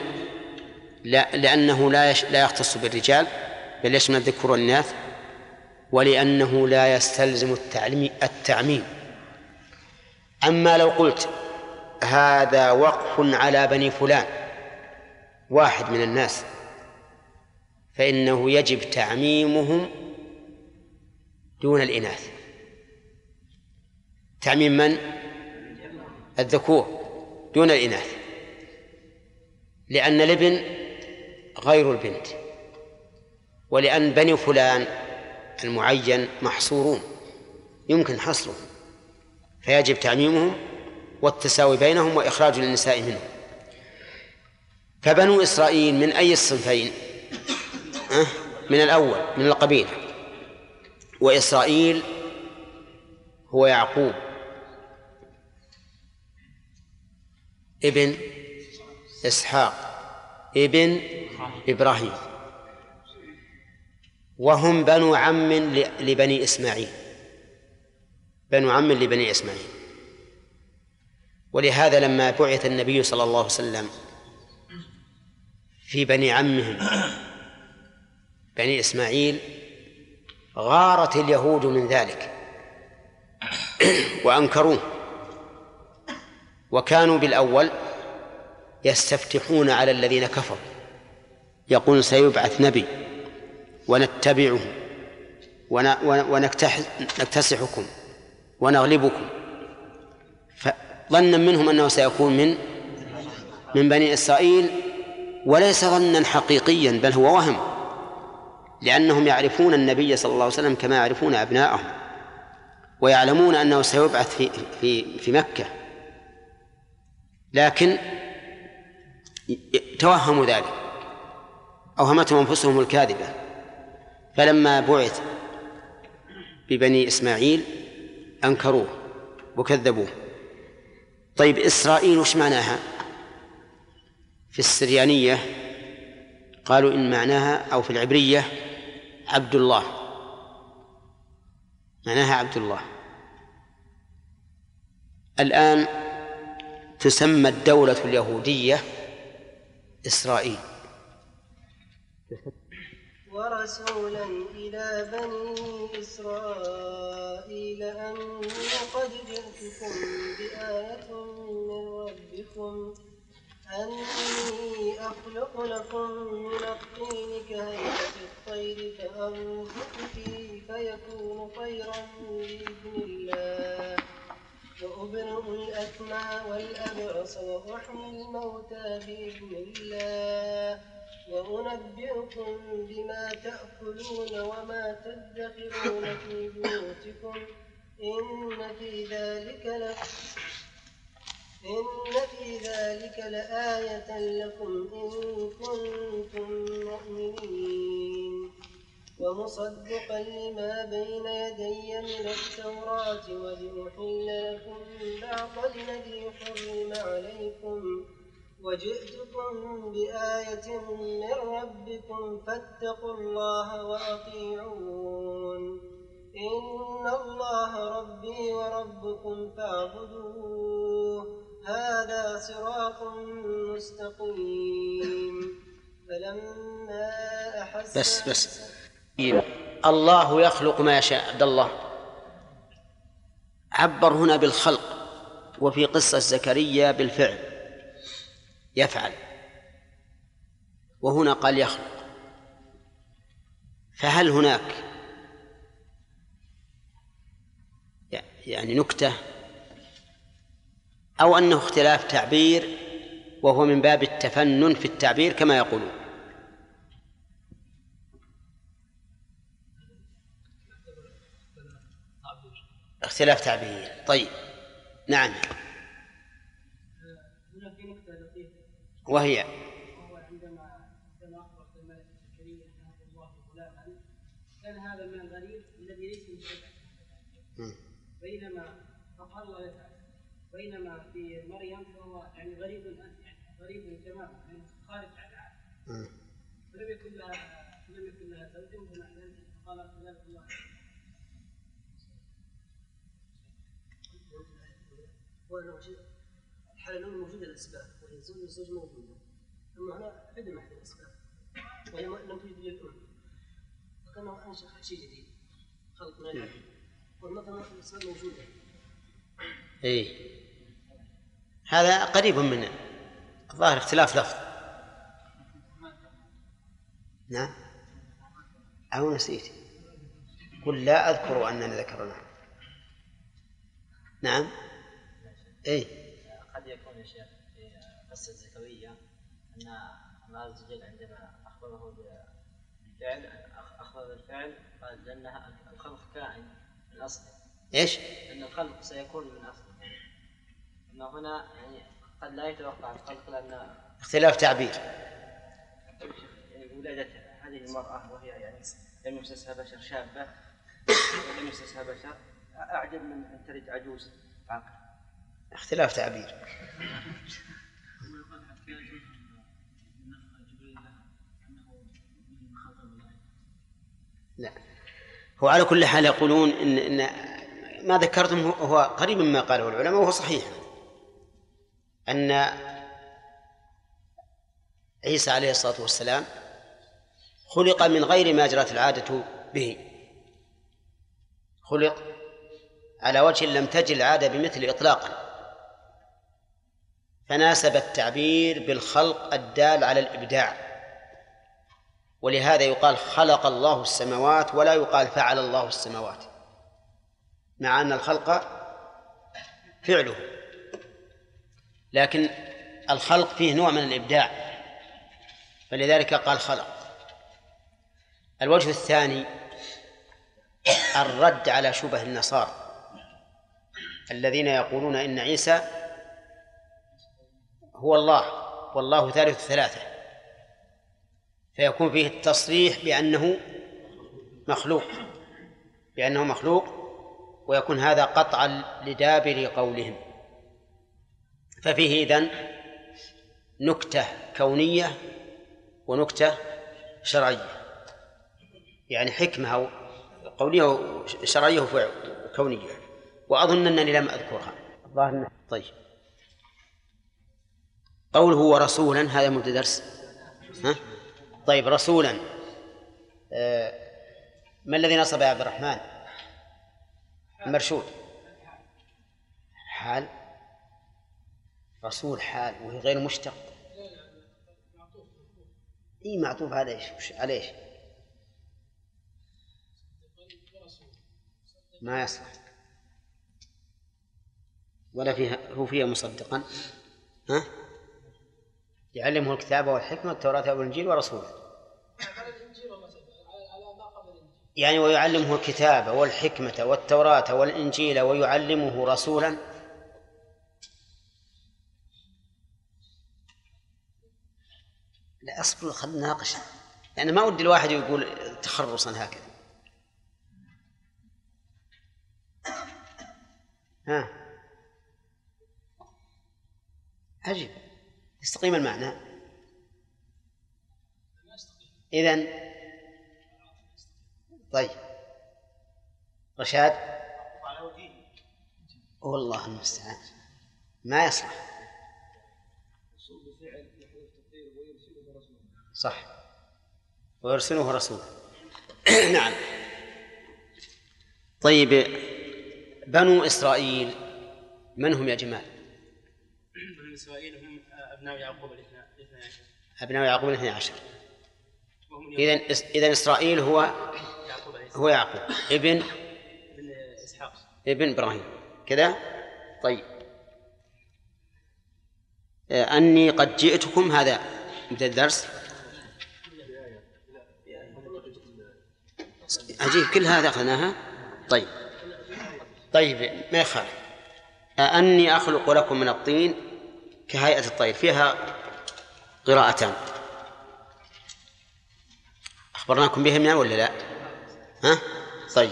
لا يختص بالرجال بل يشمل الذكور والإناث، ولأنه لا يستلزم التعميم. أما لو قلت هذا وقف على بني فلان واحد من الناس فإنه يجب تعميمهم دون الإناث. تعميم من؟ الذكور دون الإناث، لأن الابن غير البنت، ولأن بني فلان المعين محصورون يمكن حصرهم، فيجب تعميمهم والتساوي بينهم وإخراج النساء منهم. فبنو إسرائيل من أي الصنفين؟ من الأول، من القبيلة. وإسرائيل هو يعقوب ابن إسحاق ابن إبراهيم، وهم بنو عم لبني إسماعيل، بنو عم لبني إسماعيل. ولهذا لما بعث النبي صلى الله عليه وسلم في بني عمهم بني إسماعيل غارت اليهود من ذلك وأنكروه، وكانوا بالأول يستفتحون على الذين كفروا يقول سيبعث نبي ونتبعه ونكتسحكم ونغلبكم، فظنا منهم أنه سيكون من بني إسرائيل، وليس ظنا حقيقيا بل هو وهم، لأنهم يعرفون النبي صلى الله عليه وسلم كما يعرفون أبناءهم، ويعلمون أنه سيبعث في مكة، لكن توهموا ذلك، أوهمتهم أنفسهم الكاذبة. فلما بعث ببني إسماعيل أنكروه وكذبوه. طيب إسرائيل وش معناها؟ في السريانية قالوا إن معناها أو في العبرية عبد الله، معناها عبد الله. الآن تسمى الدولة اليهودية إسرائيل.
ورسولا إلى بني إسرائيل أني قد جئتكم بآية من ربكم أني أخلق لكم من الطين كهيئة الطير فأنفخ فيه فيكون طيرا بإذن الله وأبرئ الأكمى والأبرص وأحيي الموتى بإذن الله وأنبئكم بما تأكلون وما تدخرون في بيوتكم إن في ذلك لآية لكم إن كنتم مؤمنين ومصدقا لما بين يدي من التوراة ولأحل لكم بعض الذي حرم عليكم وجئتكم بآية من ربكم فاتقوا الله وأطيعون إن الله ربي وربكم فاعبدوه هذا صراط مستقيم. فلما أحس
بس الله يخلق ما يشاء. عبد الله عبر هنا بالخلق، وفي قصة زكريا بالفعل يفعل، وهنا قال يخلق. فهل هناك يعني نكتة أو أنه اختلاف تعبير وهو من باب التفنن في التعبير كما يقولون؟ اختلاف تعبير. طيب نعم.
هنا في نقطة لطيفة
وهي
عندما أخبر الملك الكريم أن هذا الله غلاما كان هذا من الغريب الذي ليس مشبعا، بينما في مريم فهو يعني غريب تماما، يعني خارج عن العادة، ولم يكن لها
الحالة الأولى موجودة الأسباب وهي الزوج موجودة، أما هنا عدم أحد الأسباب وهي لم توجد للأم، فكانه أنشأ شيء جديد خلق من العدم، والمثل الأسباب موجودة.
إيه هذا قريب من ظاهر اختلاف لفظ. نعم أو نسيت؟ قل لا أذكر أننا ذكرنا. نعم إيه
قد يكون يا شيخ في قصة الزكوية أن الله عز وجل عندما أخبره بالفعل أخبر بالفعل قال لأنها الخلق كائن من أصله.
إيش؟
أن الخلق سيكون من أصله، أما هنا يعني قد لا يتوقع الخلق لأن
اختلاف تعبير.
يعني ولادة هذه المرأة وهي يعني لم يمسسها بشر، شابة ولم يمسسها بشر، أعجب من أن تلد عجوز عاقل.
اختلاف تعبير. لا هو على كل حال يقولون إن ما ذكرتم هو قريب مما قاله العلماء وهو صحيح، أن عيسى عليه الصلاة والسلام خلق من غير ما جرت العادة به، خلق على وجه لم تجر العادة بمثل إطلاقا، فناسب التعبير بالخلق الدال على الإبداع، ولهذا يقال خلق الله السماوات ولا يقال فعل الله السماوات، مع أن الخلق فعله، لكن الخلق فيه نوع من الإبداع، فلذلك قال خلق. الوجه الثاني الرد على شبه النصارى الذين يقولون إن عيسى هو الله والله ثالث ثلاثة، فيكون فيه التصريح بأنه مخلوق، ويكون هذا قطعا لدابر قولهم. ففيه إذن نكتة كونية ونكتة شرعية، يعني حكمة قولية وشرعية وكونية، وأظن أنني لم أذكرها. طيب قوله ورسولا هذا مبتدأ درس. طيب رسولا ما الذي نصب يا عبد الرحمن؟ المرشود حال، رسول حال وهي غير مشتق. إيه معطوف على إيش؟ ما يصلح ولا فيها مصدقا. يعلمه الكتاب والحكمة والتوراة والإنجيل ورسوله، يعني ويعلمه الكتاب والحكمة والتوراة والإنجيل ويعلمه رسولا. لا أصبر خلنا نناقش، يعني ما ودي الواحد يقول تخرصا هكذا. عجيب يستقيم المعنى. إذن طيب رشاد والله المستعان ما يصلح. صح ويرسله رسوله. نعم. طيب بنو إسرائيل من هم يا جمال؟
بنو إسرائيل هم أبناء يعقوب الاثنى عشر.
أبناء يعقوب الاثنى عشر. إذن إسرائيل هو يعقوب ابن
إسحاق
ابن إبراهيم كذا. طيب أني قد جئتكم هذا بدأ الدرس. عجيب كل هذا أخذناها. طيب ما يخالف. أني أخلق لكم من الطين كهيئة الطير، فيها قراءتان أخبرناكم بهم ولا لا؟ طيب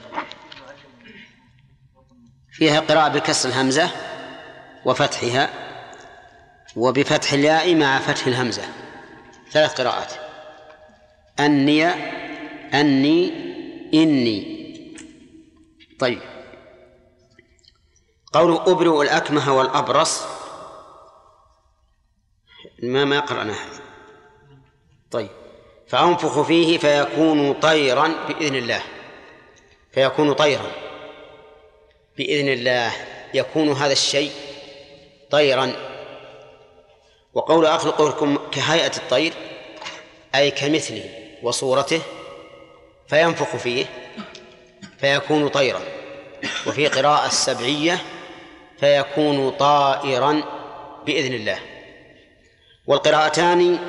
فيها قراءة بكسر الهمزة وفتحها وبفتح الياء مع فتح الهمزة، 3 قراءات. أني إني. طيب، قول أبرئ الأكمه والأبرص ما قرأناها. طيب، فأنفخ فيه فيكون طيرا بإذن الله، فيكون طيرا بإذن الله، يكون هذا الشيء طيرا. وقول أخلق لكم كهيئة الطير أي كمثله وصورته، فينفخ فيه فيكون طيرا. وفي قراءة السبعية فيكون طائرا بإذن الله. والقراءتان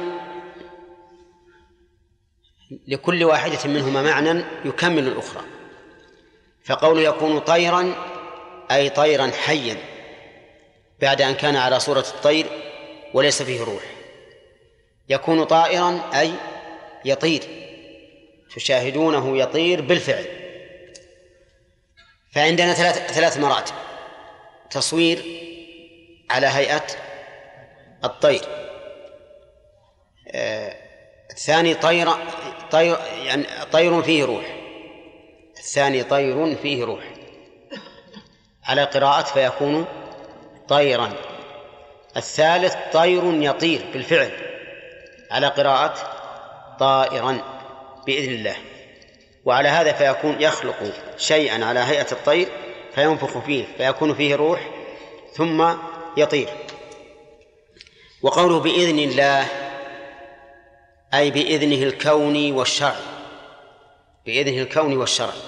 لكل واحدة منهما معنى يكمل الأخرى. فقول يكون طيرا أي طيرا حيا بعد أن كان على صورة الطير وليس فيه روح. يكون طائرا أي يطير، تشاهدونه يطير بالفعل. فعندنا ثلاث مراتب: تصوير على هيئة الطير، الثاني يعني طير فيه روح، الثاني طير فيه روح على قراءة فيكون طيرا، الثالث طير يطير بالفعل على قراءة طائرا بإذن الله. وعلى هذا فيكون يخلق شيئا على هيئة الطير فينفخ فيه فيكون فيه روح ثم يطير. وقوله بإذن الله أي بإذنه الكوني والشرعي، بإذنه الكوني والشرعي،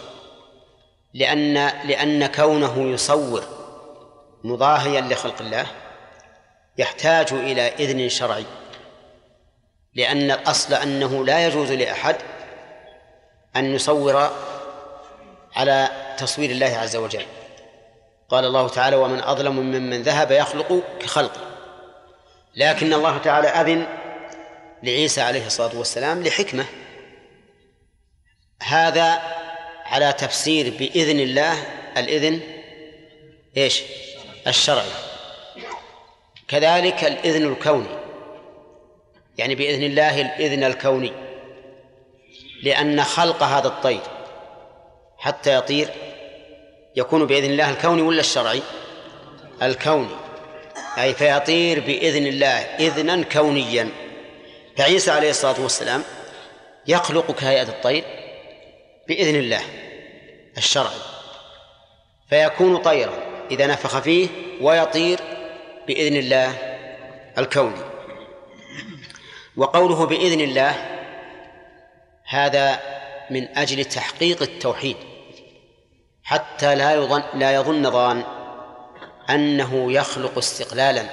لأن كونه يصور مضاهيا لخلق الله يحتاج إلى إذن شرعي، لأن الأصل أنه لا يجوز لأحد أن يصور على تصوير الله عز وجل. قال الله تعالى: ومن أظلم ممن ذهب يخلق كخلقه. لكن الله تعالى أذن لعيسى عليه الصلاة والسلام لحكمة، هذا على تفسير بإذن الله الإذن إيش؟ الشرعي. كذلك الإذن الكوني، يعني بإذن الله الإذن الكوني، لأن خلق هذا الطير حتى يطير يكون بإذن الله الكوني ولا الشرعي؟ الكوني، أي فيطير بإذن الله إذنا كونيا. فعيسى عليه الصلاة والسلام يخلق كهيئة الطير بإذن الله الشرعي، فيكون طيرا إذا نفخ فيه، ويطير بإذن الله الكوني. وقوله بإذن الله هذا من أجل تحقيق التوحيد، حتى لا يظن ظان أنه يخلق استقلالا،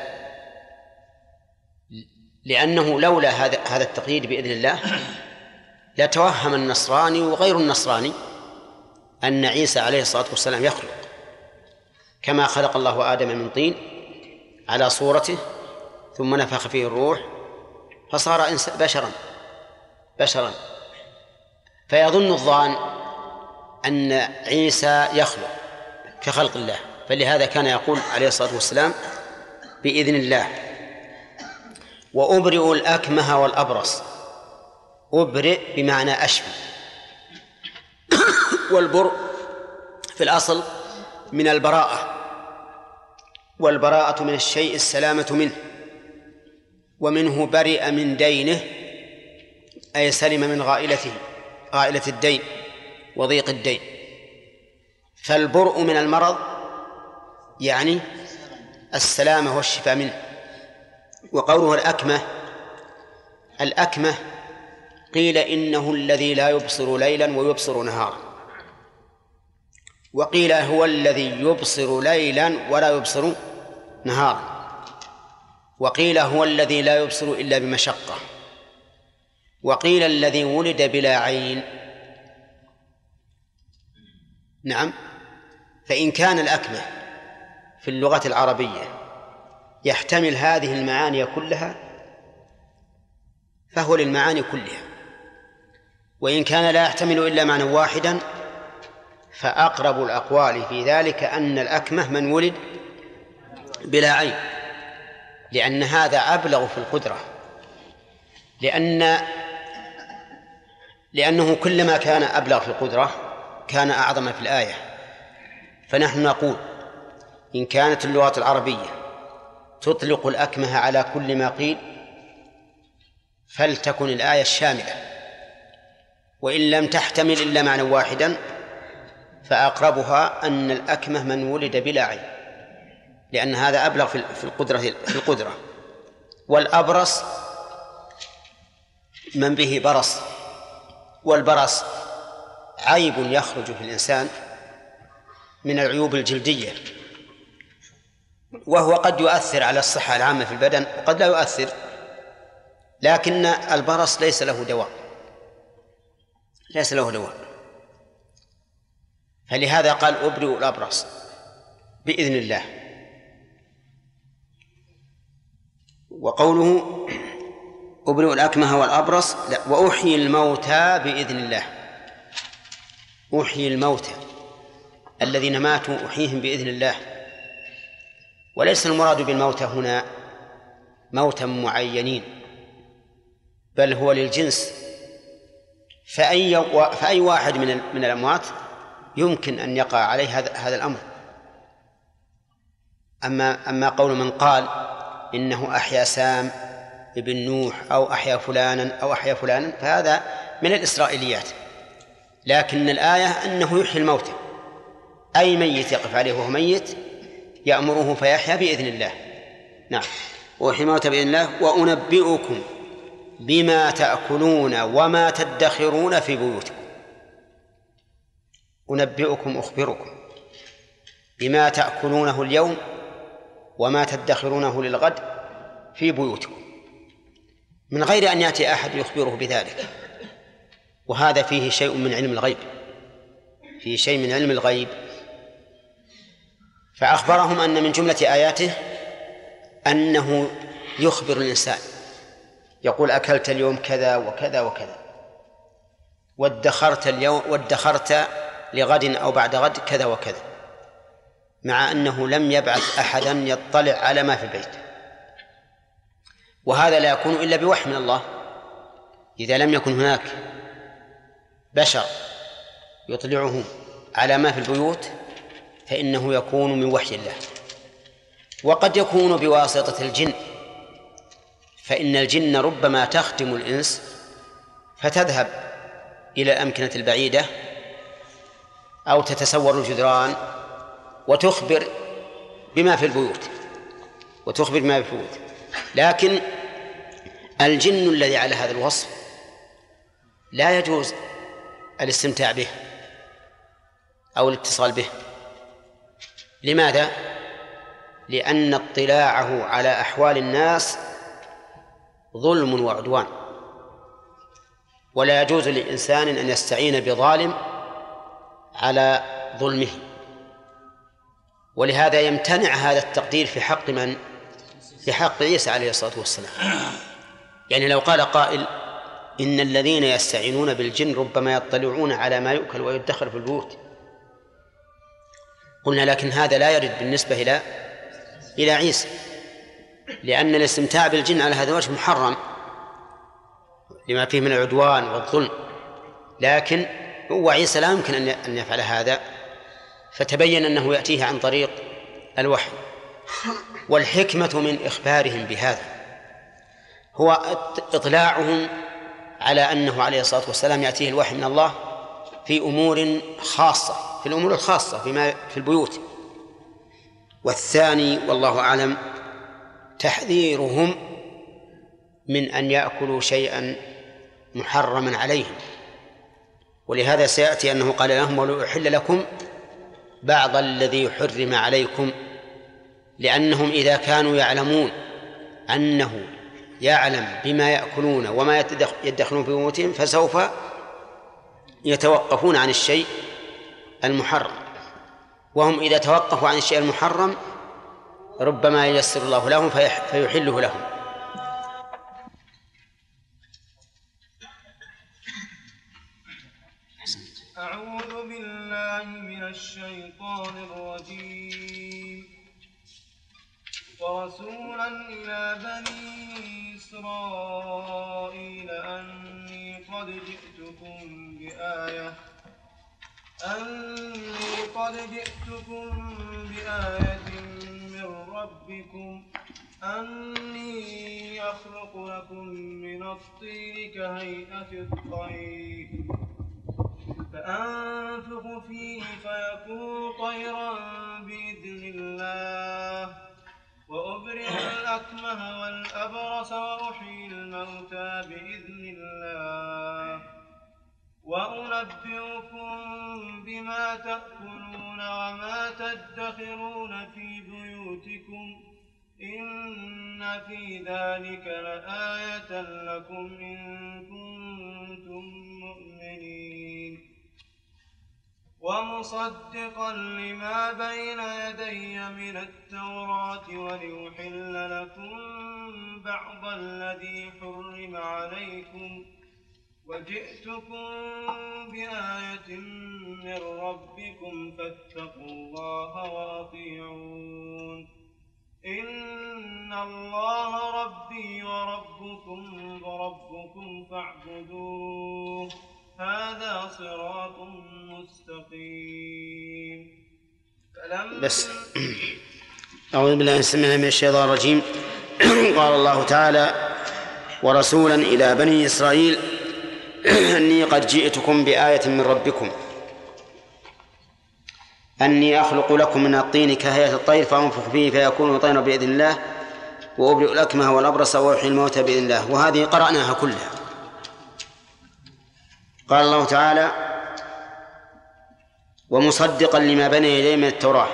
لأنه لولا هذا التقييد بإذن الله لتوهم النصراني وغير النصراني أن عيسى عليه الصلاة والسلام يخلق، كما خلق الله آدم من طين على صورته ثم نفخ فيه الروح فصار بشرا، فيظن الظان أن عيسى يخلق كخلق الله، فلهذا كان يقول عليه الصلاة والسلام بإذن الله. وأبرئ الأكمه والأبرص، أبرئ بمعنى أشفي، والبرء في الأصل من البراءة، والبراءة من الشيء السلامة منه، ومنه برئ من دينه أي سلم من غائلة الدين وضيق الدين. فالبرء من المرض يعني السلامة والشفاء منه. وقوله الأكمة قيل إنه الذي لا يبصر ليلا ويبصر نهارا، وقيل هو الذي يبصر ليلا ولا يبصر نهارا، وقيل هو الذي لا يبصر إلا بمشقة، وقيل الذي ولد بلا عين. نعم، فإن كان الأكمة في اللغة العربية يحتمل هذه المعاني كلها فهو للمعاني كلها، وإن كان لا يحتمل إلا معنى واحدا فأقرب الأقوال في ذلك أن الأكمة من ولد بلا عين، لأن هذا أبلغ في القدرة، لأن لأنه كلما كان أبلغ في القدرة كان أعظم في الآية. فنحن نقول إن كانت اللغة العربية تطلق الأكمه على كل ما قيل فلتكن الآية الشاملة، وإن لم تحتمل إلا معنى واحدا فأقربها أن الأكمه من ولد بلا عين، لأن هذا أبلغ في القدرة. والأبرص من به برص، والبرص عيب يخرج في الإنسان من العيوب الجلدية، وهو قد يؤثر على الصحة العامة في البدن وقد لا يؤثر، لكن البرص ليس له دواء، فلهذا قال أبرئ الأبرص بإذن الله. وقوله أبرئ الأكمه والأبرص لا، وأحيي الموتى بإذن الله. أحيي الموتى الذين ماتوا أحييهم بإذن الله، وليس المراد بالموتى هنا موتى معينين، بل هو للجنس، فأي واحد من الأموات يمكن أن يقع عليه هذا الأمر. أما قول من قال إنه أحيا سام ابن نوح أو أحيا فلانا فهذا من الإسرائيليات، لكن الآية أنه يحيي الموتى، أي ميت يقف عليه وهو ميت يأمره فيحيا بإذن الله. نعم، وأحيي الموتى بإذن الله. وأنبئكم بما تأكلون وما تدخرون في بيوتكم. أنبئكم أخبركم بما تأكلونه اليوم وما تدخرونه للغد في بيوتكم، من غير أن يأتي أحد يخبره بذلك، وهذا فيه شيء من علم الغيب، فأخبرهم أن من جملة آياته أنه يخبر الإنسان، يقول أكلت اليوم كذا وكذا وكذا، وادخرت لغد أو بعد غد كذا وكذا، مع أنه لم يبعث أحدا يطلع على ما في البيت. وهذا لا يكون إلا بوحي من الله. إذا لم يكن هناك بشر يطلعه على ما في البيوت فإنه يكون من وحي الله. وقد يكون بواسطة الجن، فإن الجن ربما تخدم الإنس فتذهب إلى الأمكنة البعيدة أو تتسور الجدران وتخبر بما في البيوت لكن الجن الذي على هذا الوصف لا يجوز الاستمتاع به أو الاتصال به. لماذا؟ لأن اطلاعه على أحوال الناس ظلم وعدوان، ولا يجوز للإنسان أن يستعين بظالم على ظلمه، ولهذا يمتنع هذا التقدير في حق من؟ في حق عيسى عليه الصلاة والسلام. يعني لو قال قائل إن الذين يستعينون بالجن ربما يطلعون على ما يؤكل ويدخر في البيوت، قلنا لكن هذا لا يرد بالنسبة إلى عيسى، لأن الاستمتاع بالجن على هذا الوجه محرم لما فيه من العدوان والظلم، لكن هو عيسى لا يمكن أن يفعل هذا، فتبين أنه يأتيه عن طريق الوحي. والحكمة من إخبارهم بهذا هو إطلاعهم على أنه عليه الصلاة والسلام يأتيه الوحي من الله في أمور خاصة، في الأمور الخاصة في البيوت. والثاني والله أعلم تحذيرهم من أن يأكلوا شيئا محرما عليهم، ولهذا سيأتي أنه قال لهم ولأحل لكم بعض الذي حرم عليكم، لأنهم إذا كانوا يعلمون أنه يعلم بما يأكلون وما يدخلون في بيوتهم فسوف يتوقفون عن الشيء المحرم، وهم إذا توقفوا عن الشيء المحرم ربما ييسر الله لهم فيحله لهم.
أعوذ بالله من الشيطان الرجيم. ورسولا إلى بني إسرائيل أني قد جئتكم بآية من ربكم أني أخلق لكم من الطين كهيئة الطير فأنفخ فيه فيكون طيرا بإذن الله وأبرئ الأكمه والأبرص وأحيي الموتى بإذن الله وأنبئكم بما تأكلون وما تدخرون في بيوتكم إن في ذلك لآية لكم إن كنتم مؤمنين ومصدقا لما بين يدي من التوراة ولأحل لكم بعض الذي حرم عليكم وجئتكم بآية من ربكم فاتقوا الله وأطيعون إن الله ربي وربكم فاعبدوه هذا صراط مستقيم.
بس أعوذ بالله من الشيطان الرجيم. قال الله تعالى: ورسولا إلى بني إسرائيل أني قد جئتكم بآية من ربكم أني أخلق لكم من الطين كهيئة الطير فأنفخ فيه فيكون طيرا بإذن الله وأبرئ الأكمه والأبرص وأحيي الموتى بإذن الله. وهذه قرأناها كلها. قال الله تعالى: ومصدقا لما بين يديه من التوراة.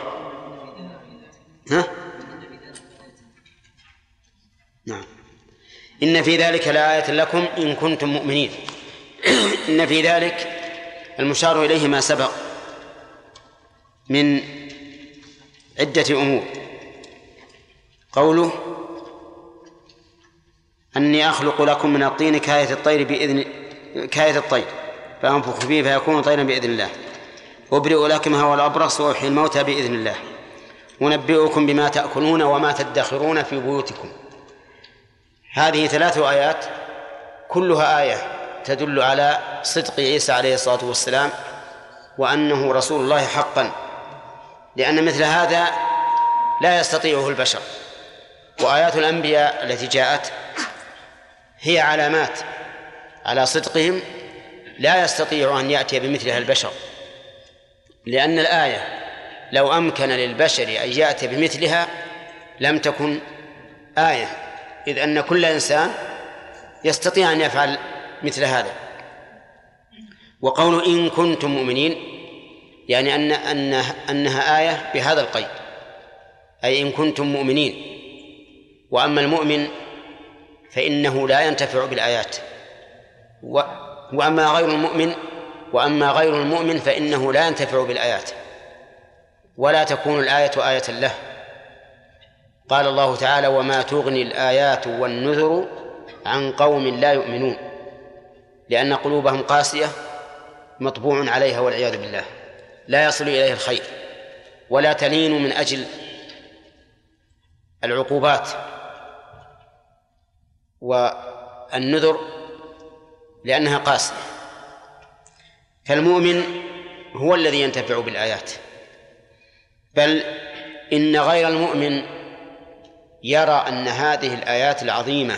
نعم. إن في ذلك لآية لكم إن كنتم مؤمنين. إن في ذلك المشار إليه ما سبق من عدة أمور. قوله: أني أخلق لكم من الطين كهيئة الطير فأنفخ فيه فيكون طيرا بإذن الله وأبرئ الأكمه والأبرص وأحيي الموتى بإذن الله ونبئكم بما تأكلون وما تدخرون في بيوتكم. هذه 3 آيات كلها آية تدل على صدق عيسى عليه الصلاة والسلام وأنه رسول الله حقا، لأن مثل هذا لا يستطيعه البشر. وآيات الأنبياء التي جاءت هي علامات على صدقهم لا يستطيع أن يأتي بمثلها البشر، لأن الآية لو أمكن للبشر أن يأتي بمثلها لم تكن آية، إذ أن كل إنسان يستطيع أن يفعل مثل هذا. وقول إن كنتم مؤمنين يعني أنها آية بهذا القيد، أي إن كنتم مؤمنين. وأما المؤمن فإنه لا ينتفع بالآيات، وأما غير المؤمن فإنه لا ينتفع بالآيات ولا تكون الآية آية له. قال الله تعالى: وما تغني الآيات والنذر عن قوم لا يؤمنون، لأن قلوبهم قاسية مطبوع عليها والعياذ بالله، لا يصل إليه الخير ولا تلين من أجل العقوبات. والنذر لأنها قاسية. فالمؤمن هو الذي ينتفع بالآيات، بل إن غير المؤمن يرى أن هذه الآيات العظيمة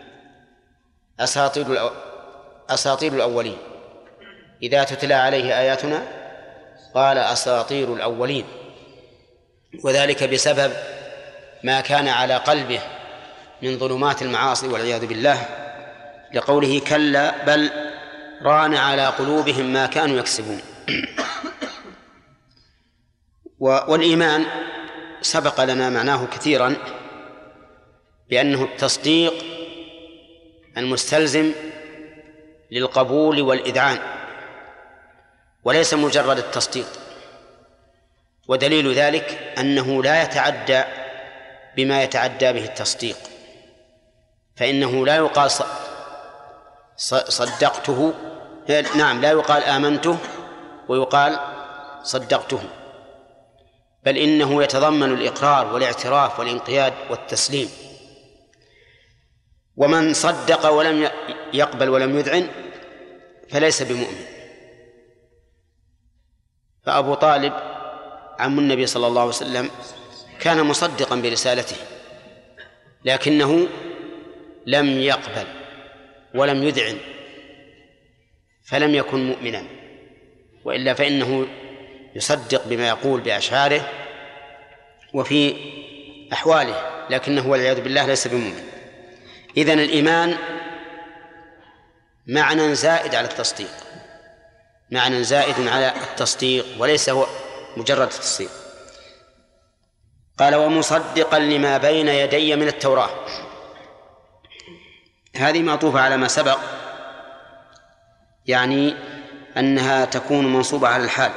أساطير الأولين. إذا تتلى عليه آياتنا قال أساطير الأولين، وذلك بسبب ما كان على قلبه من ظلمات المعاصي والعياذ بالله، لقوله: كلا بل ران على قلوبهم ما كانوا يكسبون. والإيمان سبق لنا معناه كثيرا بأنه التصديق المستلزم للقبول والإذعان، وليس مجرد التصديق. ودليل ذلك أنه لا يتعدى بما يتعدى به التصديق، فإنه لا يقال صدقته، نعم، لا يقال آمنته ويقال صدقته، بل إنه يتضمن الإقرار والاعتراف والانقياد والتسليم. ومن صدق ولم يقبل ولم يذعن فليس بمؤمن. فأبو طالب عم النبي صلى الله عليه وسلم كان مصدقا برسالته، لكنه لم يقبل ولم يذعن، فلم يكن مؤمنا، وإلا فإنه يصدق بما يقول بأشعاره وفي أحواله، لكنه والعياذ بالله ليس بمؤمن. إذن الإيمان معنى زائد على التصديق، معنى زائد على التصديق وليس هو مجرد التصديق. قال ومصدقا لما بين يدي من التوراة، هذه معطوفة على ما سبق، يعني أنها تكون منصوبة على الحال،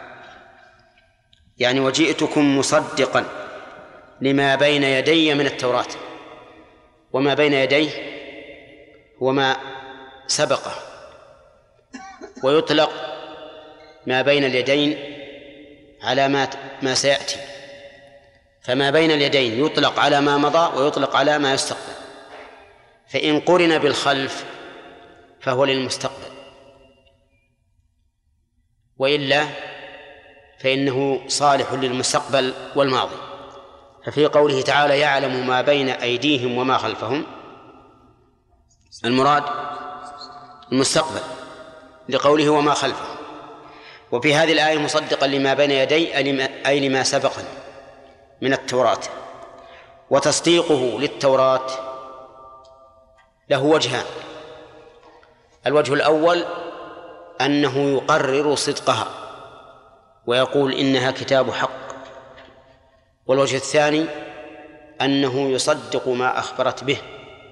يعني وجئتكم مصدقا لما بين يدي من التوراة. وما بين يديه هو ما سبقه، ويطلق ما بين اليدين على ما سيأتي، فما بين اليدين يطلق على ما مضى ويطلق على ما يستقبل، فإن قرن بالخلف فهو للمستقبل، وإلا فإنه صالح للمستقبل والماضي. ففي قوله تعالى يعلم ما بين أيديهم وما خلفهم، المراد المستقبل لقوله وما خلفهم. وفي هذه الآية مصدقا لما بين يدي أي لما سبق من التوراة. وتصديقه للتوراة له وجهان: الوجه الأول أنه يقرر صدقها ويقول إنها كتاب حق، والوجه الثاني أنه يصدق ما أخبرت به،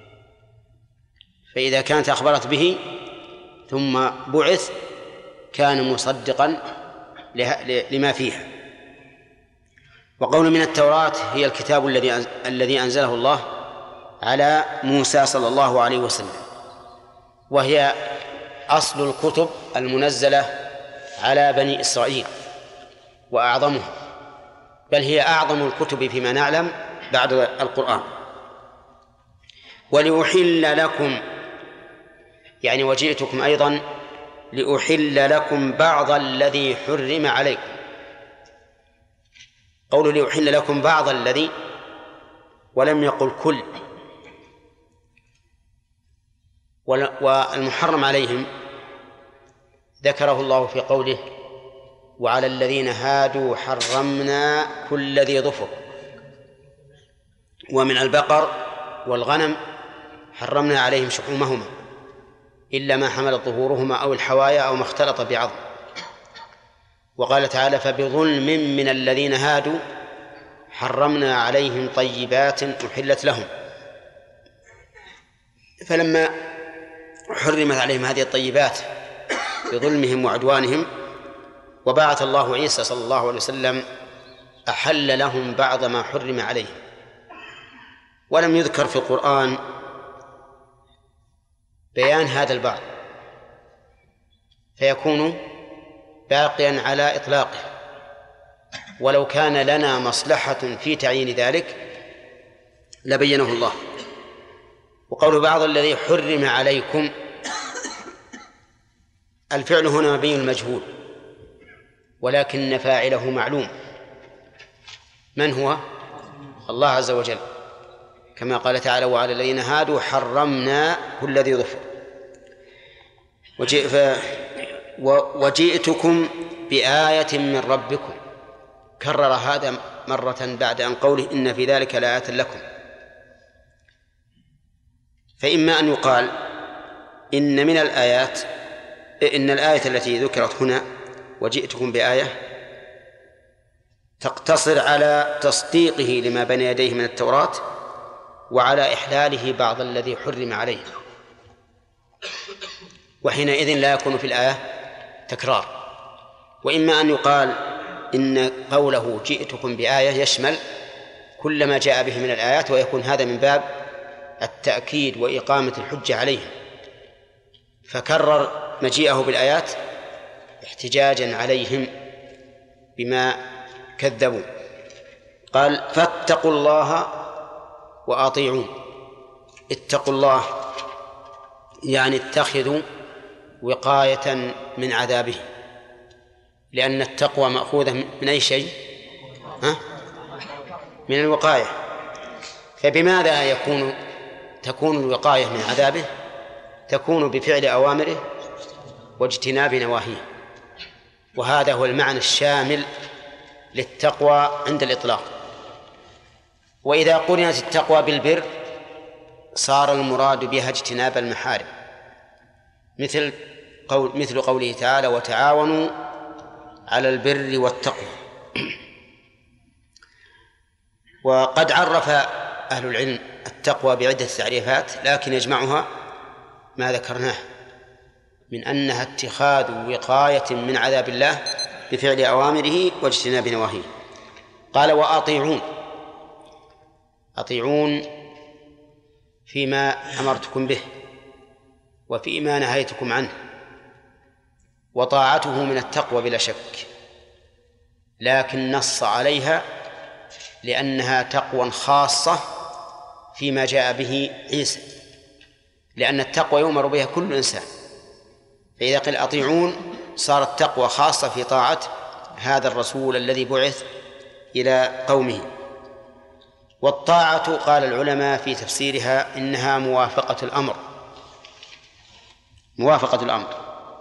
فإذا كانت أخبرت به ثم بعث كان مصدقا لما فيها. وقول من التوراة هي الكتاب الذي أنزله الله على موسى صلى الله عليه وسلم، وهي أصل الكتب المنزلة على بني إسرائيل وأعظمها، بل هي أعظم الكتب فيما نعلم بعد القرآن. ولأحل لكم، يعني وجئتكم أيضا لأحل لكم بعض الذي حرم عليكم. قول لأحل لكم بعض الذي ولم يقل كل. والمحرم عليهم ذكره الله في قوله وعلى الذين هادوا حرمنا كل ذي ظفر، ومن البقر والغنم حرمنا عليهم شحومهما إلا ما حملت ظهورهما أو الحوايا أو ما اختلط بعظم. وقال تعالى فبظلم من الذين هادوا حرمنا عليهم طيبات أحلت لهم. فلما حرمت عليهم هذه الطيبات بظلمهم وعدوانهم وبعث الله عيسى صلى الله عليه وسلم أحل لهم بعض ما حرم عليهم، ولم يذكر في القرآن بيان هذا البعض، فيكون باقيا على إطلاقه، ولو كان لنا مصلحة في تعيين ذلك لبينه الله. وقول بعض الذي حرم عليكم، الفعل هنا مبني المجهول، ولكن فاعله معلوم، من هو؟ الله عز وجل، كما قال تعالى وعلى الذين هادوا حرمنا كل ذي ظفر. وجئتكم بآية من ربكم، كرر هذا مرة بعد أن قوله إن في ذلك لآية لكم. فإما أن يقال إن من الآيات إن الآية التي ذكرت هنا وجئتكم بآية تقتصر على تصديقه لما بين يديه من التوراة وعلى إحلاله بعض الذي حرم عليه، وحينئذ لا يكون في الآية تكرار. وإما أن يقال إن قوله جئتكم بآية يشمل كل ما جاء به من الآيات، ويكون هذا من باب التأكيد وإقامة الحجة عليه، فكرر مجيئه بالآيات احتجاجا عليهم بما كذبوا. قال فاتقوا الله وأطيعون. اتقوا الله يعني اتخذوا وقاية من عذابه، لأن التقوى مأخوذة من أي شيء؟ من الوقاية. فبماذا تكون الوقاية من عذابه؟ تكون بفعل أوامره واجتناب نواهيه، وهذا هو المعنى الشامل للتقوى عند الإطلاق. وإذا قرنت التقوى بالبر صار المراد بها اجتناب المحارم، مثل قوله تعالى: وتعاونوا على البر والتقوى. وقد عرف أهل العلم التقوى بعدة تعريفات، لكن يجمعها ما ذكرناه من أنها اتخاذ وقاية من عذاب الله بفعل أوامره واجتناب نواهيه. قال: أطيعون فيما أمرتكم به وفيما نهيتكم عنه. وطاعته من التقوى بلا شك، لكن نص عليها لأنها تقوى خاصة فيما جاء به عيسى، لأن التقوى يؤمر بها كل إنسان، فإذا قيل أطيعون صارت تقوى خاصة في طاعة هذا الرسول الذي بعث إلى قومه. والطاعة قال العلماء في تفسيرها إنها موافقة الأمر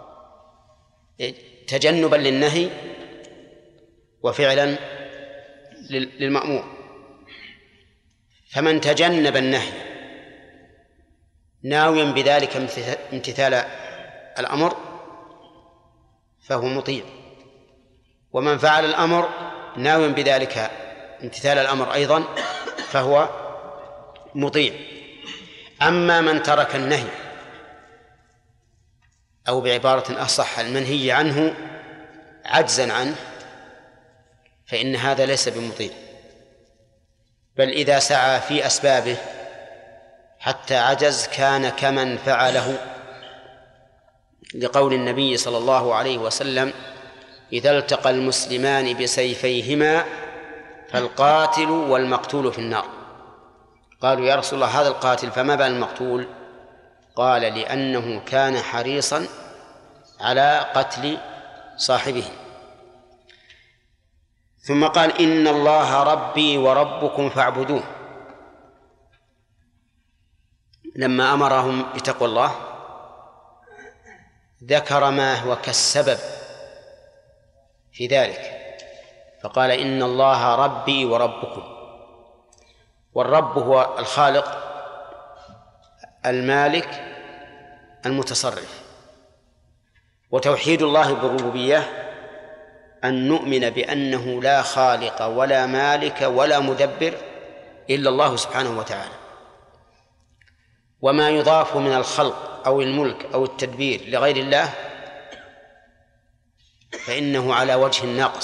تجنبا للنهي وفعلا للمأمور. فمن تجنب النهي ناويا بذلك امتثال الأمر فهو مطيع، ومن فعل الأمر ناويا بذلك امتثال الأمر أيضا فهو مطيع. أما من ترك النهي، أو بعبارة أصح المنهي عنه عجزا عنه، فإن هذا ليس بمطيع، بل إذا سعى في أسبابه حتى عجز كان كمن فعله، لقول النبي صلى الله عليه وسلم: إذا التقى المسلمان بسيفيهما فالقاتل والمقتول في النار. قالوا: يا رسول الله، هذا القاتل فما بال المقتول؟ قال: لأنه كان حريصا على قتل صاحبه. ثم قال: إن الله ربي وربكم فاعبدوه. لما أمرهم بتقوى الله ذكر ما هو كالسبب في ذلك، فقال: إن الله ربي وربكم. والرب هو الخالق المالك المتصرف. وتوحيد الله بالربوبية أن نؤمن بأنه لا خالق ولا مالك ولا مدبر إلا الله سبحانه وتعالى، وما يضاف من الخلق أو الملك أو التدبير لغير الله فإنه على وجه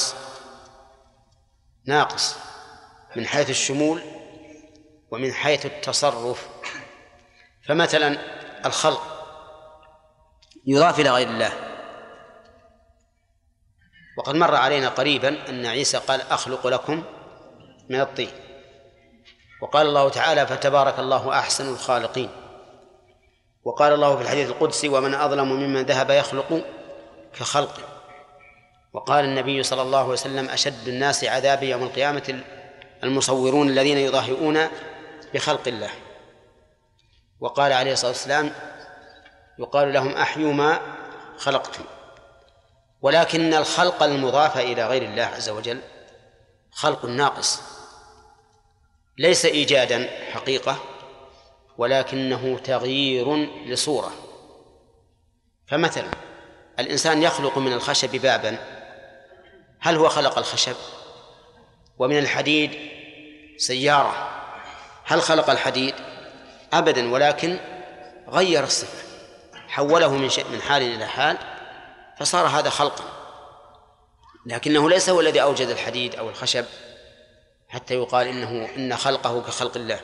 ناقص من حيث الشمول ومن حيث التصرف. فمثلا الخلق يضاف إلى غير الله، وقد مر علينا قريبا أن عيسى قال: أخلق لكم من الطين. وقال الله تعالى: فتبارك الله أحسن الخالقين. وقال الله في الحديث القدسي: ومن أظلم ممن ذهب يخلق كخلقه. وقال النبي صلى الله عليه وسلم: أشد الناس عذابا يوم القيامة المصورون الذين يضاهئون بخلق الله. وقال عليه الصلاة والسلام: يقال لهم: أحيوا ما خلقتم. ولكن الخلق المضاف إلى غير الله عز وجل خلق ناقص، ليس إيجادا حقيقة، ولكنه تغيير لصورة. فمثلا الإنسان يخلق من الخشب بابا، هل هو خلق الخشب؟ ومن الحديد سيارة، هل خلق الحديد؟ أبدا، ولكن غير الصفة، حوله من حال إلى حال، فصار هذا خلقا، لكنه ليس هو الذي أوجد الحديد أو الخشب حتى يقال إن خلقه كخلق الله.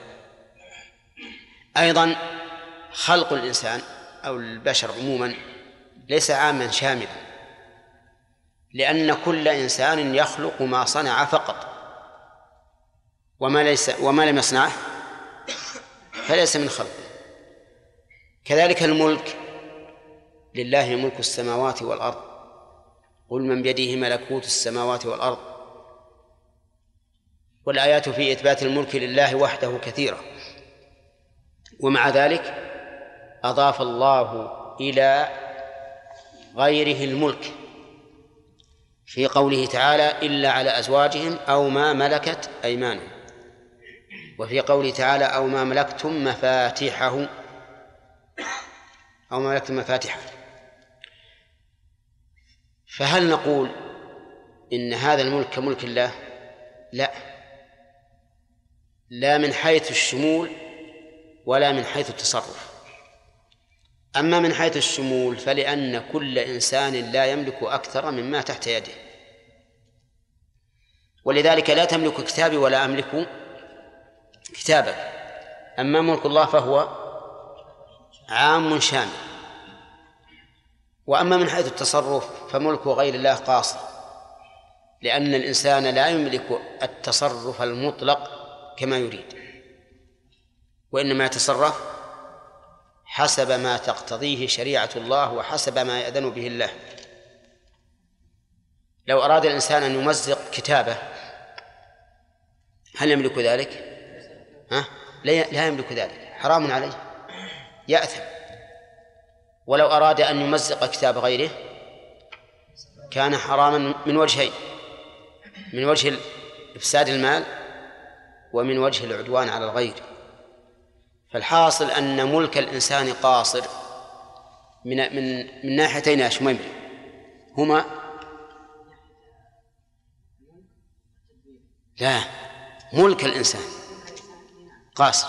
أيضا خلق الإنسان أو البشر عموما ليس عاما شاملا، لأن كل إنسان يخلق ما صنع فقط، وما لم يصنعه فليس من خلقه. كذلك الملك لله ملك السماوات والأرض قل من بيده ملكوت السماوات والأرض. والآيات في إثبات الملك لله وحده كثيرة، ومع ذلك أضاف الله إلى غيره الملك في قوله تعالى إلا على أزواجهم أو ما ملكت أيمانهم، وفي قوله تعالى أو ما ملكتم مفاتيحه أو ما ملكتم مفاتيحه. فهل نقول إن هذا الملك كملك الله؟ لا من حيث الشمول ولا من حيث التصرف. أما من حيث الشمول فلأن كل إنسان لا يملك أكثر مما تحت يده، ولذلك لا تملك كتابي ولا أملك كتابك. أما ملك الله فهو عام شامل. وأما من حيث التصرف فملك غير الله قاصر، لأن الإنسان لا يملك التصرف المطلق كما يريد، وإنما يتصرف حسب ما تقتضيه شريعة الله وحسب ما يأذن به الله. لو أراد الإنسان أن يمزق كتابه هل يملك ذلك؟ لا يملك ذلك، حرام عليه، يأثم. ولو أراد أن يمزق كتاب غيره كان حراما من وجهين: من وجه إفساد المال ومن وجه العدوان على الغير. فالحاصل أن ملك الإنسان قاصر من ناحيتين يا شميمة، هما لا ملك الإنسان قاصر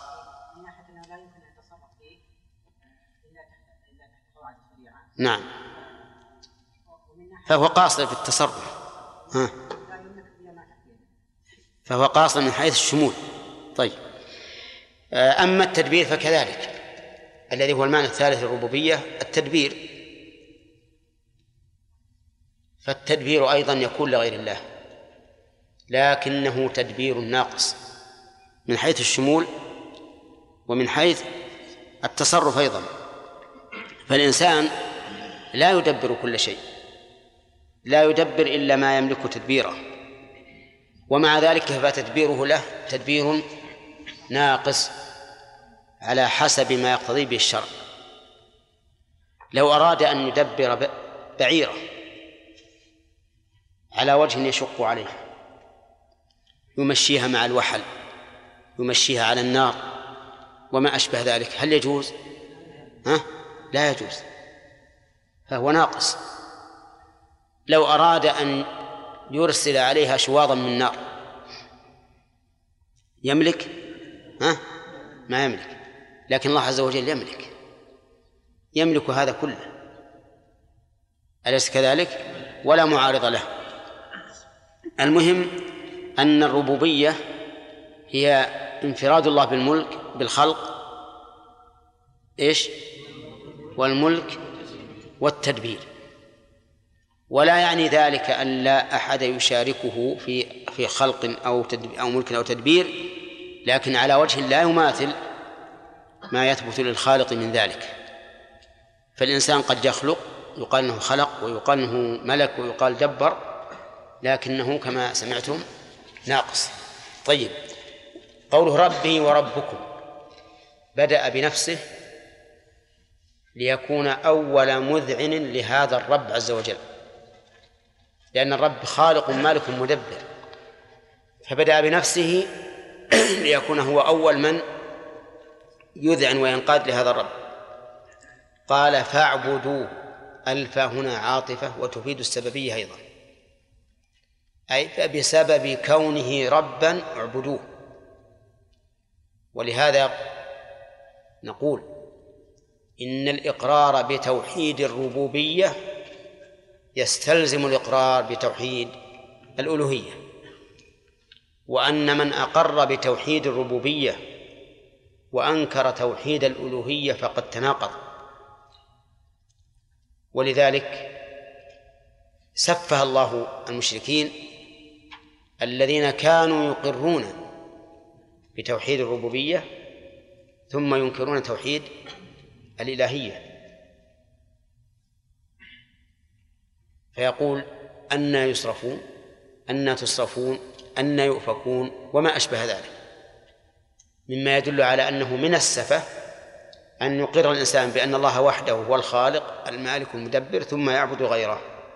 نعم، فهو قاصر في التصرف، فهو قاصر من حيث الشمول. طيب، أما التدبير فكذلك، الذي هو المعنى الثالث للربوبية التدبير، فالتدبير أيضا يكون لغير الله، لكنه تدبير ناقص من حيث الشمول ومن حيث التصرف أيضا. فالإنسان لا يدبر كل شيء، لا يدبر إلا ما يملك تدبيره، ومع ذلك فتدبيره له تدبير ناقص على حسب ما يقتضي به الشرع. لو أراد أن يدبر بعيرة على وجه يشق عليه، يمشيها مع الوحل، يمشيها على النار وما أشبه ذلك، هل يجوز؟ لا يجوز، فهو ناقص. لو أراد أن يرسل عليها شواظا من نار يملك؟ ما يملك، لكن الله عز وجل يملك هذا كله، أليس كذلك؟ ولا معارض له. المهم أن الربوبية هي انفراد الله بالملك بالخلق والملك والتدبير، ولا يعني ذلك أن لا أحد يشاركه في خلق أو ملك أو تدبير، لكن على وجه لا يماثل ما يثبت للخالق من ذلك. فالإنسان قد يخلق، يقال أنه خلق، ويقال أنه ملك، ويقال دبر، لكنه كما سمعتم ناقص. طيب، قوله ربي وربكم بدأ بنفسه ليكون أول مذعن لهذا الرب عز وجل، لأن الرب خالق مالك مدبر، فبدأ بنفسه ليكون هو أول من يذعن وينقاد لهذا الرب. قال فاعبدوه، ألف هنا عاطفة وتفيد السببية أيضا، أي بسبب كونه ربا اعبدوه. ولهذا نقول إن الإقرار بتوحيد الربوبية يستلزم الإقرار بتوحيد الألوهية، وأن من أقر بتوحيد الربوبية وأنكر توحيد الألوهية فقد تناقض. ولذلك سفه الله المشركين الذين كانوا يقرون بتوحيد الربوبية ثم ينكرون توحيد الإلهية، فيقول أن يصرفون، أن تصرفون، أن يؤفكون، وما أشبه ذلك، مما يدل على أنه من السفة أن يقر الإنسان بأن الله وحده هو الخالق المالك المدبر ثم يعبد غيره.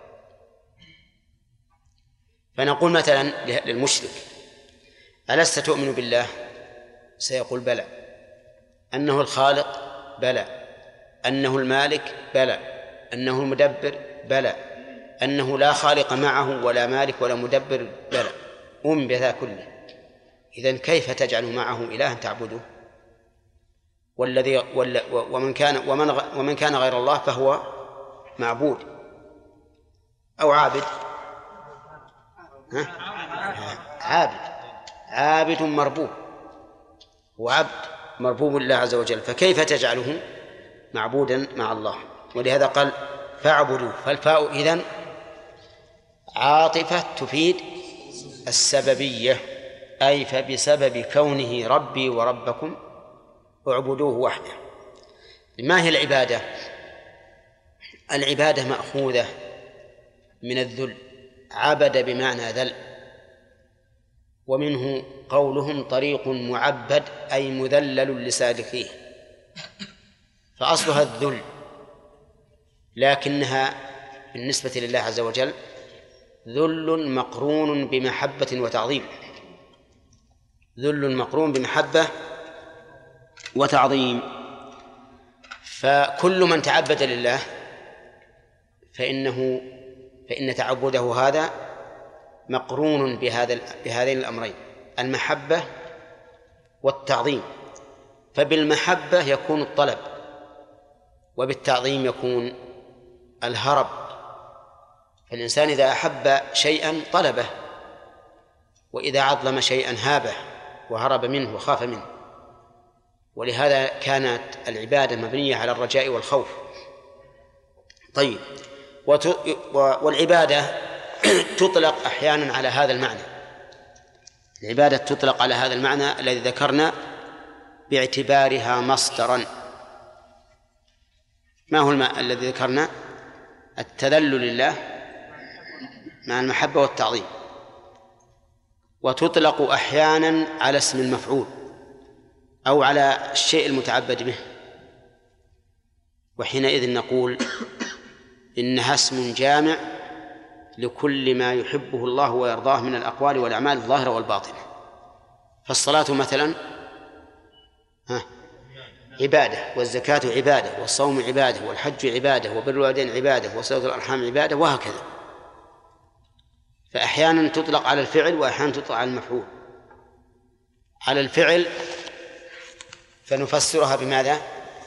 فنقول مثلا للمشرك: ألست تؤمن بالله؟ سيقول: بلى. أنه الخالق؟ بلى. أنه المالك؟ بلى. أنه المدبر؟ بلى. أنه لا خالق معه ولا مالك ولا مدبر؟ بلى. أؤمن بذا كله. إذن كيف تجعل معه إلها تعبده؟ ومن كان غير الله فهو معبود أو عابد. عابد مربوب، وعبد مربوب لله عز وجل، فكيف تجعله معبودا مع الله؟ ولهذا قال: فاعبدوه. فالفاء إذن عاطفة تفيد السببية، أي فبسبب كونه ربي وربكم اعبدوه وحده. ما هي العبادة؟ العبادة مأخوذة من الذل، عبد بمعنى ذل، ومنه قولهم: طريق معبد، أي مذلل لسالكيه، فأصلها الذل، لكنها بالنسبة لله عز وجل ذل مقرون بمحبة وتعظيم، ذل مقرون بمحبة وتعظيم. فكل من تعبد لله فإن تعبده هذا مقرون بهذين الأمرين، المحبة والتعظيم. فبالمحبة يكون الطلب، وبالتعظيم يكون الهرب. فالإنسان إذا أحب شيئا طلبه، وإذا عظم شيئا هابه وهرب منه وخاف منه. ولهذا كانت العبادة مبنية على الرجاء والخوف. طيب، والعبادة تطلق أحيانا على هذا المعنى، العبادة تطلق على هذا المعنى الذي ذكرنا باعتبارها مصدرا. ما هو المعنى الذي ذكرنا؟ التذلل لله مع المحبة والتعظيم. وتطلق أحيانا على اسم المفعول أو على الشيء المتعبد به، وحينئذ نقول إنها اسم جامع لكل ما يحبه الله ويرضاه من الأقوال والأعمال الظاهرة والباطنة. فالصلاة مثلا عبادة، والزكاة عبادة، والصوم عبادة، والحج عبادة، وبر الوالدين عبادة، وصلة الأرحام عبادة، وهكذا. فأحيانا تطلق على الفعل وأحيانا تطلق على المفعول. على الفعل فنفسرها بماذا؟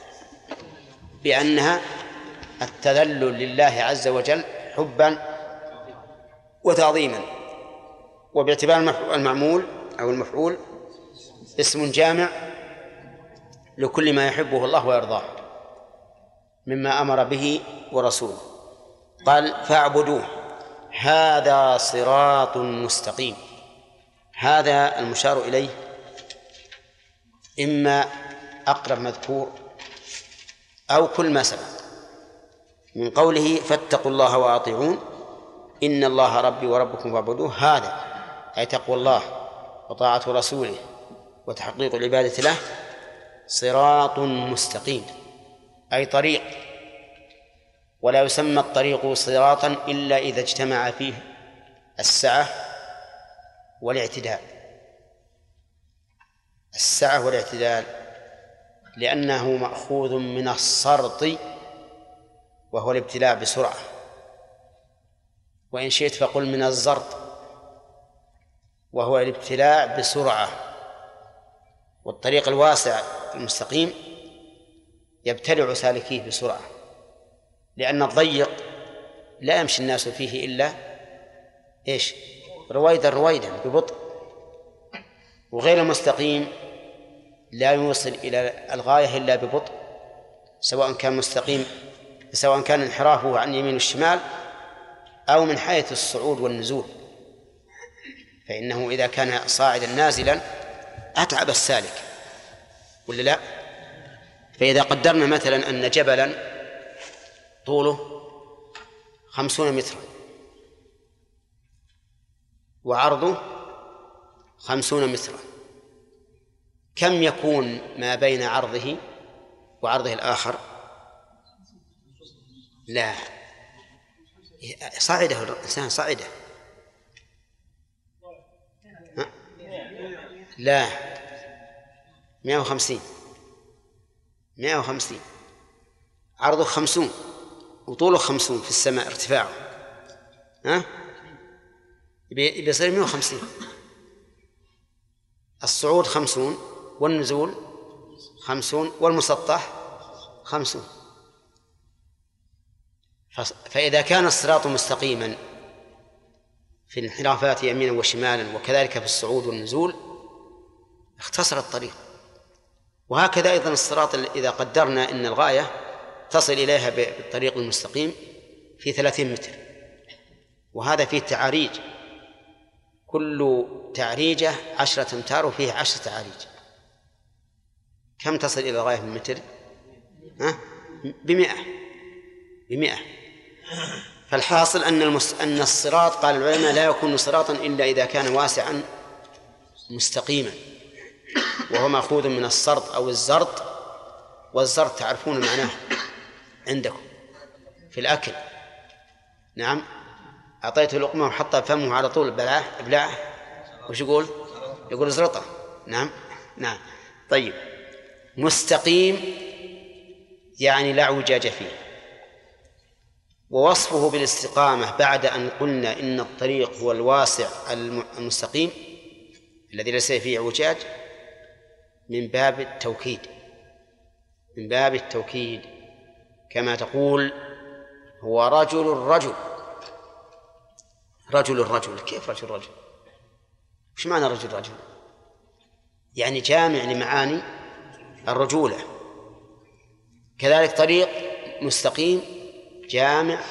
بأنها التذلل لله عز وجل حبا وتعظيما. وباعتبار المعمول أو المفعول اسم جامع لكل ما يحبه الله ويرضاه مما أمر به ورسوله. قال: فاعبدوه هذا صراط مستقيم. هذا المشار إليه إما أقرب مذكور أو كل ما سبق من قوله: فاتقوا الله وأطيعون إن الله ربي وربكم فاعبدوه. هذا أي تقوى الله وطاعة رسوله وتحقيق العبادة له صراط مستقيم، أي طريق. ولا يسمى الطريق صراطا إلا إذا اجتمع فيه السعة والاعتدال. السعة والاعتدال لأنه مأخوذ من السرط وهو الابتلاع بسرعة، وإن شئت فقل من الزرط وهو الابتلاع بسرعة. والطريق الواسع المستقيم يبتلع سالكيه بسرعة، لأن الضيق لا يمشي الناس فيه إلا رويدا ببطء، وغير المستقيم لا يوصل إلى الغاية إلا ببطء، سواء كان انحرافه عن يمين والشمال أو من حيث الصعود والنزول. فإنه إذا كان صاعدا نازلا أتعب السالك، ولا لا؟ فإذا قدرنا مثلا أن جبلا طوله 50 مترا وعرضه 50 مترا، كم يكون ما بين عرضه وعرضه الآخر؟ لا، صعده الإنسان صعده. لا، 150 عرضه 50 وطوله 50 في السماء ارتفاعه، بيصير 150. الصعود 50 والنزول 50 والمسطح 50. فإذا كان الصراط مستقيما في الانحرافات يمينا وشمالا وكذلك في الصعود والنزول اختصر الطريق. وهكذا أيضا الصراط إذا قدرنا أن الغاية تصل إليها بالطريق المستقيم في 30 متر، وهذا فيه تعاريج، كل تعريجة 10 أمتار وفيه 10 تعاريج. كم تصل إلى الغاية من متر؟ 100. فالحاصل أن الصراط قال العلماء لا يكون صراطا إلا إذا كان واسعا مستقيما، وهو مأخوذ من الصرط أو الزرط، والزرط تعرفون معناه عندكم في الأكل. نعم، أعطيته لقمة وحطها فمه على طول بلعه وش يقول زرطة. نعم. طيب، مستقيم يعني لا اعوجاج فيه. ووصفه بالاستقامة بعد أن قلنا إن الطريق هو الواسع المستقيم الذي ليس فيه اعوجاج من باب التوكيد، كما تقول هو رجل الرجل. كيف رجل؟ وش معنى رجل؟ يعني جامع لمعاني الرجولة. كذلك طريق مستقيم جامع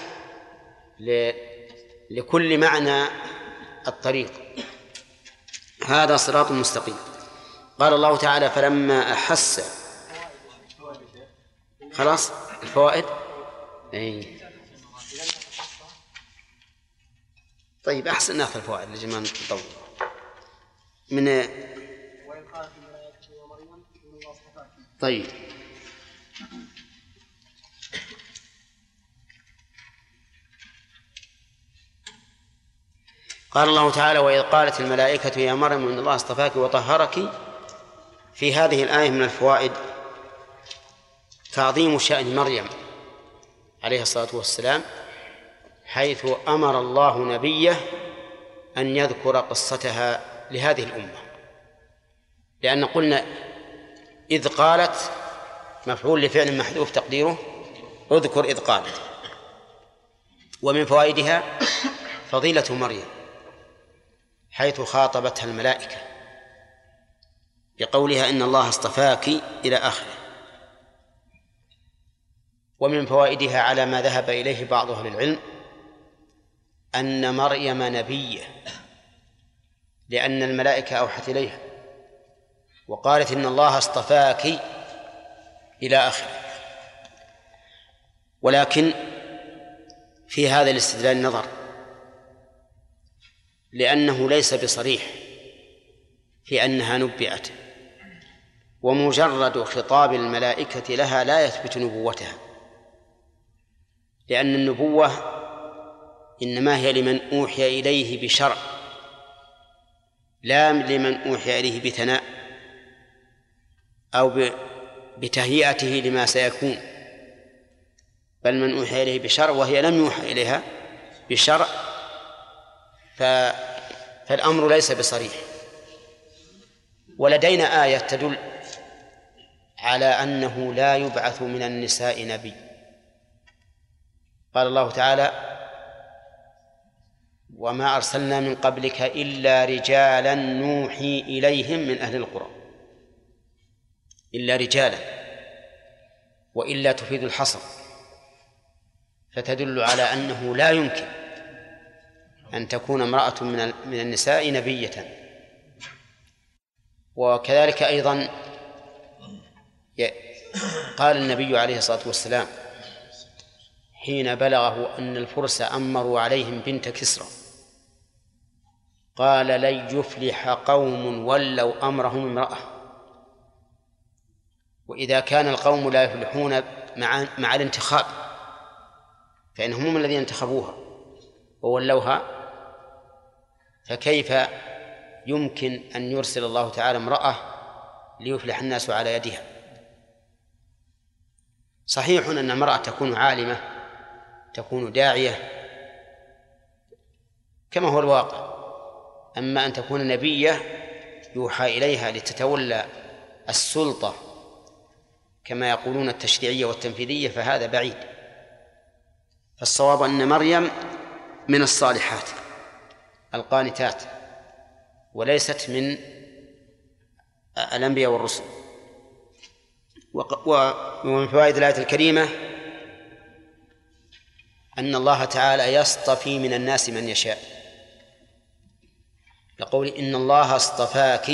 لكل معنى الطريق. هذا صراط مستقيم. قال الله تعالى فلما أحس. خلاص الفوائد. طيب أحسن ناخذ الفوائد لجمال نطول من. طيب قال الله تعالى وإذ قالت الملائكة يا مريم إن الله اصطفاك وطهرك. في هذه الآية من الفوائد تعظيم شأن مريم عليه الصلاة والسلام، حيث أمر الله نبيه أن يذكر قصتها لهذه الأمة، لأن قلنا إذ قالت مفعول لفعل محذوف تقديره اذكر إذ قالت. ومن فوائدها فضيلة مريم حيث خاطبتها الملائكة بقولها إن الله اصطفاك إلى آخره. ومن فوائدها على ما ذهب إليه بعض أهل العلم أن مريم نبية، لأن الملائكة أوحت إليها وقالت إن الله اصطفاك إلى آخره. ولكن في هذا الاستدلال نظر، لأنه ليس بصريح في أنها نبئت، ومجرد خطاب الملائكة لها لا يثبت نبوتها، لأن النبوة إنما هي لمن أوحي إليه بشرع، لا لمن أوحي إليه بثناء أو بتهيئته لما سيكون، بل من أوحي إليه بشرع وهي لم يوحى إليها بشرع، فالأمر ليس بصريح. ولدينا آية تدل على أنه لا يبعث من النساء نبي. قال الله تعالى وما أرسلنا من قبلك إلا رجالا نوحي إليهم من أهل القرى. إلا رجالا، وإلا تفيد الحصر، فتدل على أنه لا يمكن أن تكون امرأة من النساء نبية. وكذلك أيضا قال النبي عليه الصلاة والسلام حين بلغه أن الفرس أمروا عليهم بنت كسرى، قال لن يفلح قوم ولوا أمرهم امرأة. وإذا كان القوم لا يفلحون مع الانتخاب، فإنهم هم الذين انتخبوها وولوها، فكيف يمكن أن يرسل الله تعالى امرأة ليفلح الناس على يدها؟ صحيح أن المرأة تكون عالمة، تكون داعية كما هو الواقع، أما أن تكون نبية يوحى إليها لتتولى السلطة كما يقولون التشريعية والتنفيذية، فهذا بعيد. فالصواب أن مريم من الصالحات القانتات، وليست من الأنبياء والرسل. ومن فوائد الآية الكريمة أن الله تعالى يصطفي من الناس من يشاء، يقول إن الله اصطفاك،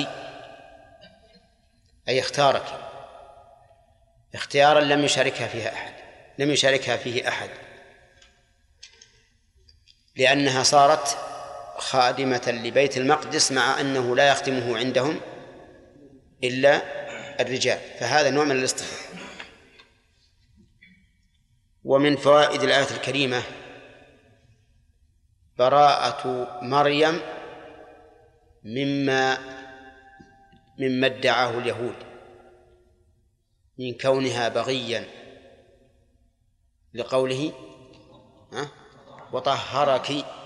أي اختارك اختيارا لم يشاركها فيه أحد، لأنها صارت خادمة لبيت المقدس، مع أنه لا يخدمه عندهم إلا الرجال، فهذا نوع من الاصطفاء. ومن فوائد الآية الكريمة براءة مريم مما ادعاه اليهود من كونها بغيا، لقوله وطهرك